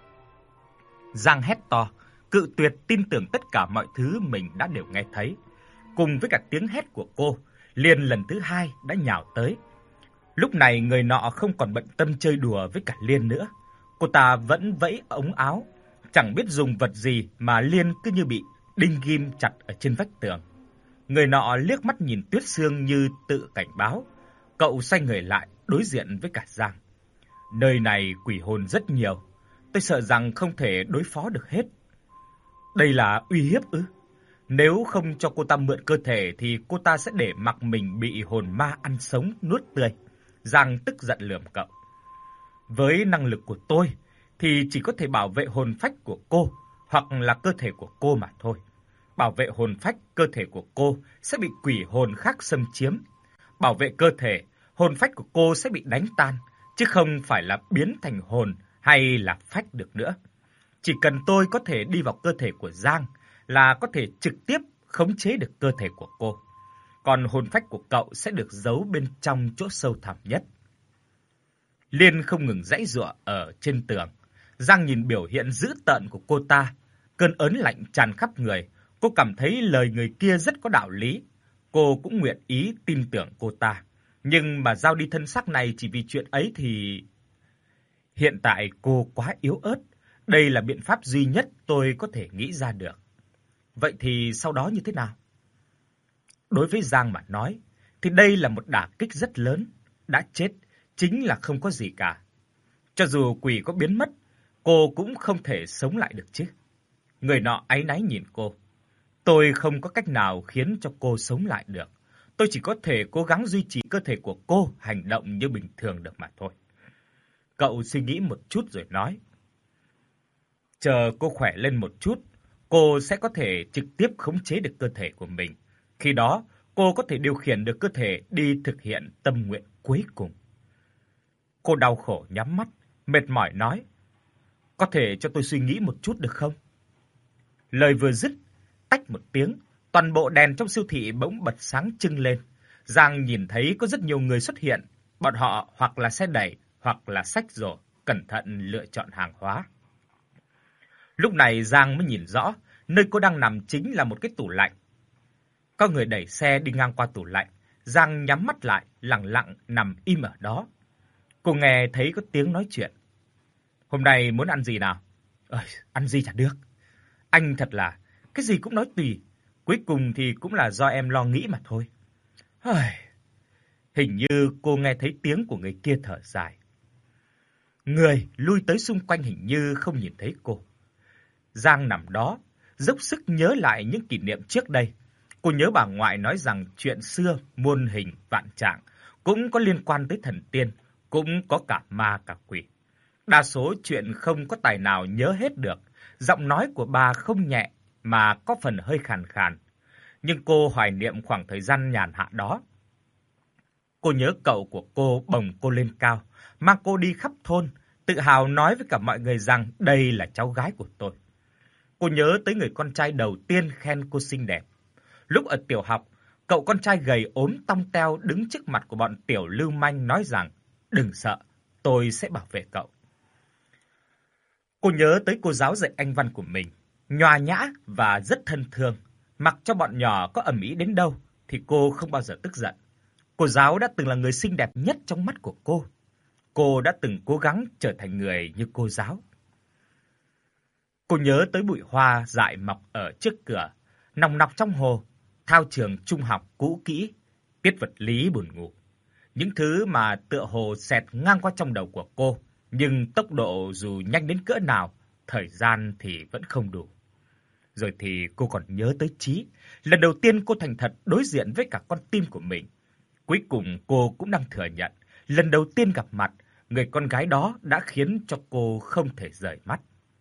Giang hét to, cự tuyệt tin tưởng tất cả mọi thứ mình đã đều nghe thấy. Cùng với cả tiếng hét của cô, Liên lần thứ hai đã nhào tới. Lúc này người nọ không còn bận tâm chơi đùa với cả Liên nữa. Cô ta vẫn vẫy ống áo, chẳng biết dùng vật gì mà Liên cứ như bị đinh ghim chặt ở trên vách tường. Người nọ liếc mắt nhìn Tuyết Sương như tự cảnh báo. Cậu xoay người lại đối diện với cả Giang. Nơi này quỷ hồn rất nhiều, tôi sợ rằng không thể đối phó được hết. Đây là uy hiếp ư? Nếu không cho cô ta mượn cơ thể thì cô ta sẽ để mặc mình bị hồn ma ăn sống nuốt tươi. Giang tức giận lườm cậu. Với năng lực của tôi thì chỉ có thể bảo vệ hồn phách của cô hoặc là cơ thể của cô mà thôi. Bảo vệ hồn phách, cơ thể của cô sẽ bị quỷ hồn khác xâm chiếm. Bảo vệ cơ thể, hồn phách của cô sẽ bị đánh tan, chứ không phải là biến thành hồn hay là phách được nữa. Chỉ cần tôi có thể đi vào cơ thể của Giang là có thể trực tiếp khống chế được cơ thể của cô. Còn hồn phách của cậu sẽ được giấu bên trong chỗ sâu thẳm nhất. Liên không ngừng giãy giụa ở trên tường. Giang nhìn biểu hiện dữ tợn của cô ta, cơn ớn lạnh tràn khắp người. Cô cảm thấy lời người kia rất có đạo lý. Cô cũng nguyện ý tin tưởng cô ta. Nhưng mà giao đi thân xác này chỉ vì chuyện ấy thì... Hiện tại cô quá yếu ớt. Đây là biện pháp duy nhất tôi có thể nghĩ ra được. Vậy thì sau đó như thế nào? Đối với Giang mà nói, thì đây là một đả kích rất lớn. Đã chết, chính là không có gì cả. Cho dù quỷ có biến mất, cô cũng không thể sống lại được chứ. Người nọ áy náy nhìn cô. Tôi không có cách nào khiến cho cô sống lại được. Tôi chỉ có thể cố gắng duy trì cơ thể của cô hành động như bình thường được mà thôi. Cậu suy nghĩ một chút rồi nói. Chờ cô khỏe lên một chút, cô sẽ có thể trực tiếp khống chế được cơ thể của mình. Khi đó, cô có thể điều khiển được cơ thể đi thực hiện tâm nguyện cuối cùng. Cô đau khổ nhắm mắt, mệt mỏi nói. Có thể cho tôi suy nghĩ một chút được không? Lời vừa dứt, tách một tiếng, toàn bộ đèn trong siêu thị bỗng bật sáng trưng lên. Giang nhìn thấy có rất nhiều người xuất hiện. Bọn họ hoặc là xe đẩy, hoặc là xách rổ, cẩn thận lựa chọn hàng hóa. Lúc này Giang mới nhìn rõ, nơi cô đang nằm chính là một cái tủ lạnh. Có người đẩy xe đi ngang qua tủ lạnh. Giang nhắm mắt lại, lặng lặng nằm im ở đó. Cô nghe thấy có tiếng nói chuyện. Hôm nay muốn ăn gì nào? Ơi, ăn gì chả được. Anh thật là, cái gì cũng nói tùy. Cuối cùng thì cũng là do em lo nghĩ mà thôi. Hình như cô nghe thấy tiếng của người kia thở dài. Người lui tới xung quanh hình như không nhìn thấy cô. Giang nằm đó, dốc sức nhớ lại những kỷ niệm trước đây. Cô nhớ bà ngoại nói rằng chuyện xưa muôn hình vạn trạng, cũng có liên quan tới thần tiên, cũng có cả ma cả quỷ. Đa số chuyện không có tài nào nhớ hết được. Giọng nói của bà không nhẹ mà có phần hơi khàn khàn. Nhưng cô hoài niệm khoảng thời gian nhàn hạ đó. Cô nhớ cậu của cô bồng cô lên cao, mang cô đi khắp thôn, tự hào nói với cả mọi người rằng đây là cháu gái của tôi. Cô nhớ tới người con trai đầu tiên khen cô xinh đẹp. Lúc ở tiểu học, cậu con trai gầy ốm tong teo đứng trước mặt của bọn tiểu lưu manh nói rằng đừng sợ, tôi sẽ bảo vệ cậu. Cô nhớ tới cô giáo dạy Anh văn của mình, nhòa nhã và rất thân thương. Mặc cho bọn nhỏ có ầm ĩ đến đâu thì cô không bao giờ tức giận. Cô giáo đã từng là người xinh đẹp nhất trong mắt của cô. Cô đã từng cố gắng trở thành người như cô giáo. Cô nhớ tới bụi hoa dại mọc ở trước cửa, nòng nọc trong hồ, thao trường trung học cũ kỹ, tiết vật lý buồn ngủ. Những thứ mà tựa hồ xẹt ngang qua trong đầu của cô, nhưng tốc độ dù nhanh đến cỡ nào, thời gian thì vẫn không đủ. Rồi thì cô còn nhớ tới Chí, lần đầu tiên cô thành thật đối diện với cả con tim của mình. Cuối cùng cô cũng đang thừa nhận, lần đầu tiên gặp mặt, người con gái đó đã khiến cho cô không thể rời mắt.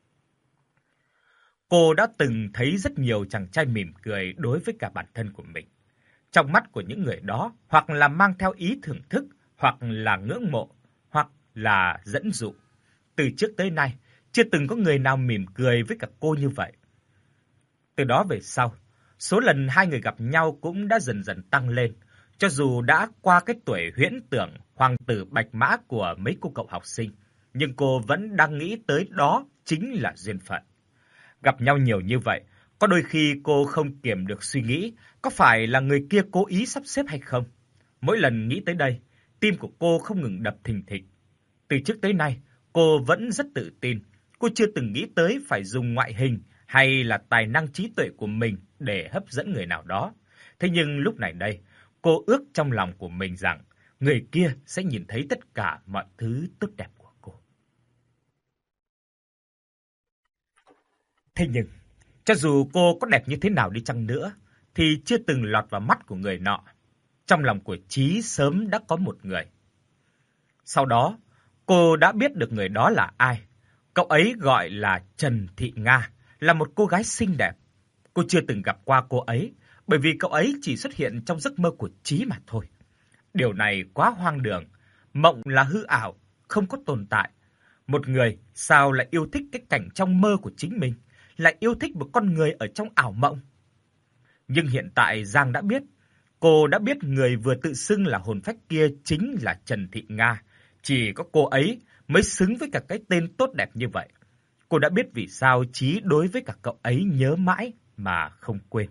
Cô đã từng thấy rất nhiều chàng trai mỉm cười đối với cả bản thân của mình. Trong mắt của những người đó, hoặc là mang theo ý thưởng thức, hoặc là ngưỡng mộ, hoặc là dẫn dụ. Từ trước tới nay, chưa từng có người nào mỉm cười với cả cô như vậy. Từ đó về sau, số lần hai người gặp nhau cũng đã dần dần tăng lên. Cho dù đã qua cái tuổi huyễn tưởng hoàng tử bạch mã của mấy cô cậu học sinh, nhưng cô vẫn đang nghĩ tới đó chính là duyên phận. Gặp nhau nhiều như vậy, có đôi khi cô không kiềm được suy nghĩ có phải là người kia cố ý sắp xếp hay không. Mỗi lần nghĩ tới đây, tim của cô không ngừng đập thình thịch. Từ trước tới nay, cô vẫn rất tự tin. Cô chưa từng nghĩ tới phải dùng ngoại hình hay là tài năng trí tuệ của mình để hấp dẫn người nào đó. Thế nhưng lúc này đây, cô ước trong lòng của mình rằng người kia sẽ nhìn thấy tất cả mọi thứ tốt đẹp của cô. Thế nhưng, cho dù cô có đẹp như thế nào đi chăng nữa, thì chưa từng lọt vào mắt của người nọ. Trong lòng của Chí sớm đã có một người. Sau đó, cô đã biết được người đó là ai. Cậu ấy gọi là Trần Thị Nga, là một cô gái xinh đẹp. Cô chưa từng gặp qua cô ấy, bởi vì cậu ấy chỉ xuất hiện trong giấc mơ của Chí mà thôi. Điều này quá hoang đường, mộng là hư ảo, không có tồn tại. Một người sao lại yêu thích cái cảnh trong mơ của chính mình, lại yêu thích một con người ở trong ảo mộng. Nhưng hiện tại Giang đã biết, cô đã biết người vừa tự xưng là hồn phách kia chính là Trần Thị Nga. Chỉ có cô ấy mới xứng với cả cái tên tốt đẹp như vậy. Cô đã biết vì sao Chí đối với cả cậu ấy nhớ mãi mà không quên.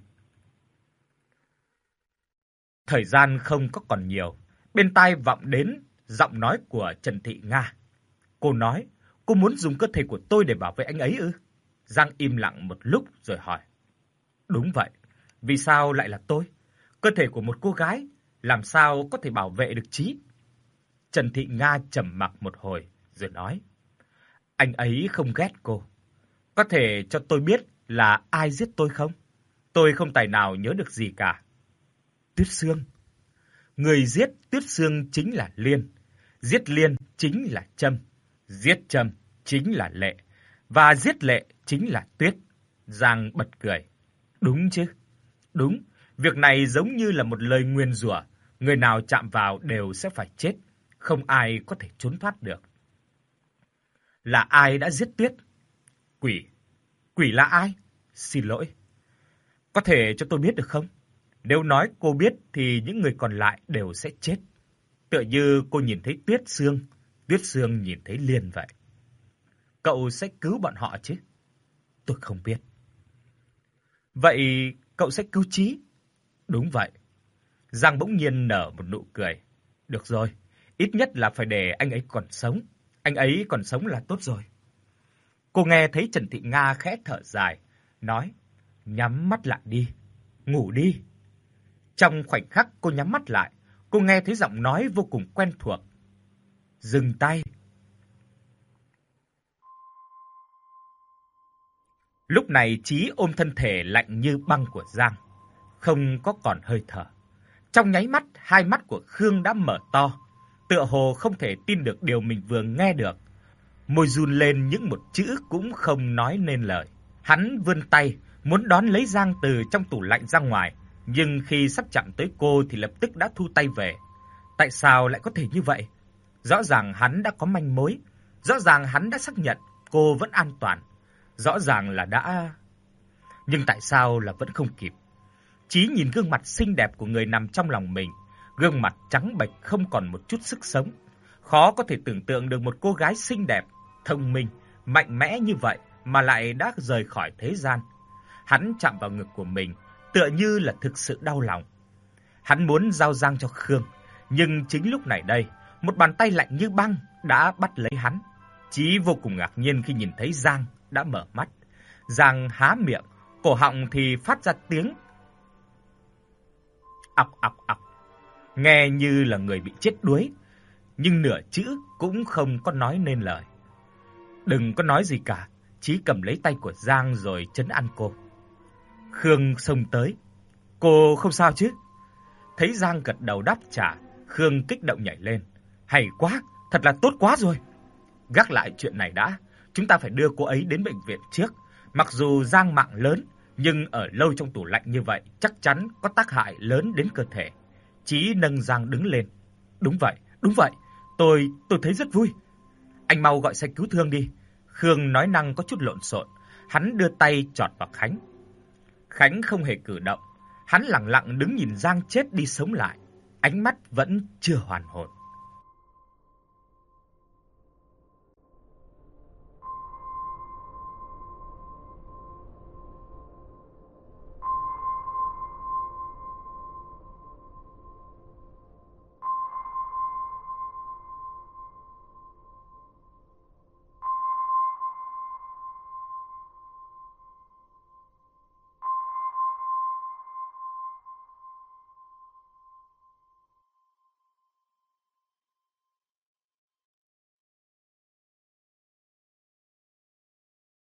Thời gian không có còn nhiều, bên tai vọng đến giọng nói của Trần Thị Nga. Cô nói, cô muốn dùng cơ thể của tôi để bảo vệ anh ấy ư? Giang im lặng một lúc rồi hỏi. Đúng vậy, vì sao lại là tôi? Cơ thể của một cô gái làm sao có thể bảo vệ được Chí? Trần Thị Nga trầm mặc một hồi rồi nói. Anh ấy không ghét cô. Có thể cho tôi biết là ai giết tôi không? Tôi không tài nào nhớ được gì cả. Tuyết Sương. Người giết Tuyết Sương chính là Liên. Giết Liên chính là Trâm. Giết Trâm chính là Lệ. Và giết Lệ chính là Tuyết. Giang bật cười. Đúng chứ? Đúng, việc này giống như là một lời nguyền rủa. Người nào chạm vào đều sẽ phải chết. Không ai có thể trốn thoát được. Là ai đã giết Tuyết? Quỷ. Quỷ là ai? Xin lỗi. Có thể cho tôi biết được không? Nếu nói cô biết thì những người còn lại đều sẽ chết. Tựa như cô nhìn thấy Tuyết Sương, Tuyết Sương nhìn thấy Liên vậy. Cậu sẽ cứu bọn họ chứ? Tôi không biết. Vậy cậu sẽ cứu Chí? Đúng vậy. Giang bỗng nhiên nở một nụ cười. Được rồi, ít nhất là phải để anh ấy còn sống. Anh ấy còn sống là tốt rồi. Cô nghe thấy Trần Thị Nga khẽ thở dài, nói, nhắm mắt lại đi, ngủ đi. Trong khoảnh khắc cô nhắm mắt lại, cô nghe thấy giọng nói vô cùng quen thuộc. Dừng tay. Lúc này Chí ôm thân thể lạnh như băng của Giang, không có còn hơi thở. Trong nháy mắt, hai mắt của Khương đã mở to, tựa hồ không thể tin được điều mình vừa nghe được. Môi run lên những một chữ cũng không nói nên lời. Hắn vươn tay, muốn đón lấy Giang từ trong tủ lạnh ra ngoài, nhưng khi sắp chạm tới cô thì lập tức đã thu tay về. Tại sao lại có thể như vậy? Rõ ràng hắn đã có manh mối, rõ ràng hắn đã xác nhận cô vẫn an toàn, rõ ràng là đã... Nhưng tại sao là vẫn không kịp? Chí nhìn gương mặt xinh đẹp của người nằm trong lòng mình, gương mặt trắng bệch không còn một chút sức sống. Khó có thể tưởng tượng được một cô gái xinh đẹp, thông minh, mạnh mẽ như vậy mà lại đã rời khỏi thế gian. Hắn chạm vào ngực của mình, tựa như là thực sự đau lòng. Hắn muốn giao Giang cho Khương, nhưng chính lúc này đây, một bàn tay lạnh như băng đã bắt lấy hắn. Chí vô cùng ngạc nhiên khi nhìn thấy Giang đã mở mắt. Giang há miệng, cổ họng thì phát ra tiếng ọc ọc ọc, nghe như là người bị chết đuối, nhưng nửa chữ cũng không có nói nên lời. Đừng có nói gì cả, Chí cầm lấy tay của Giang rồi trấn an cô. Khương xông tới. Cô không sao chứ? Thấy Giang gật đầu đáp trả, Khương kích động nhảy lên. Hay quá, thật là tốt quá rồi. Gác lại chuyện này đã, chúng ta phải đưa cô ấy đến bệnh viện trước. Mặc dù Giang mạng lớn, nhưng ở lâu trong tủ lạnh như vậy chắc chắn có tác hại lớn đến cơ thể. Chí nâng Giang đứng lên. Đúng vậy, đúng vậy, tôi tôi thấy rất vui. Anh mau gọi xe cứu thương đi. Khương nói năng có chút lộn xộn, hắn đưa tay chọt vào Khánh. Khánh không hề cử động, hắn lặng lặng đứng nhìn Giang chết đi sống lại, ánh mắt vẫn chưa hoàn hồn.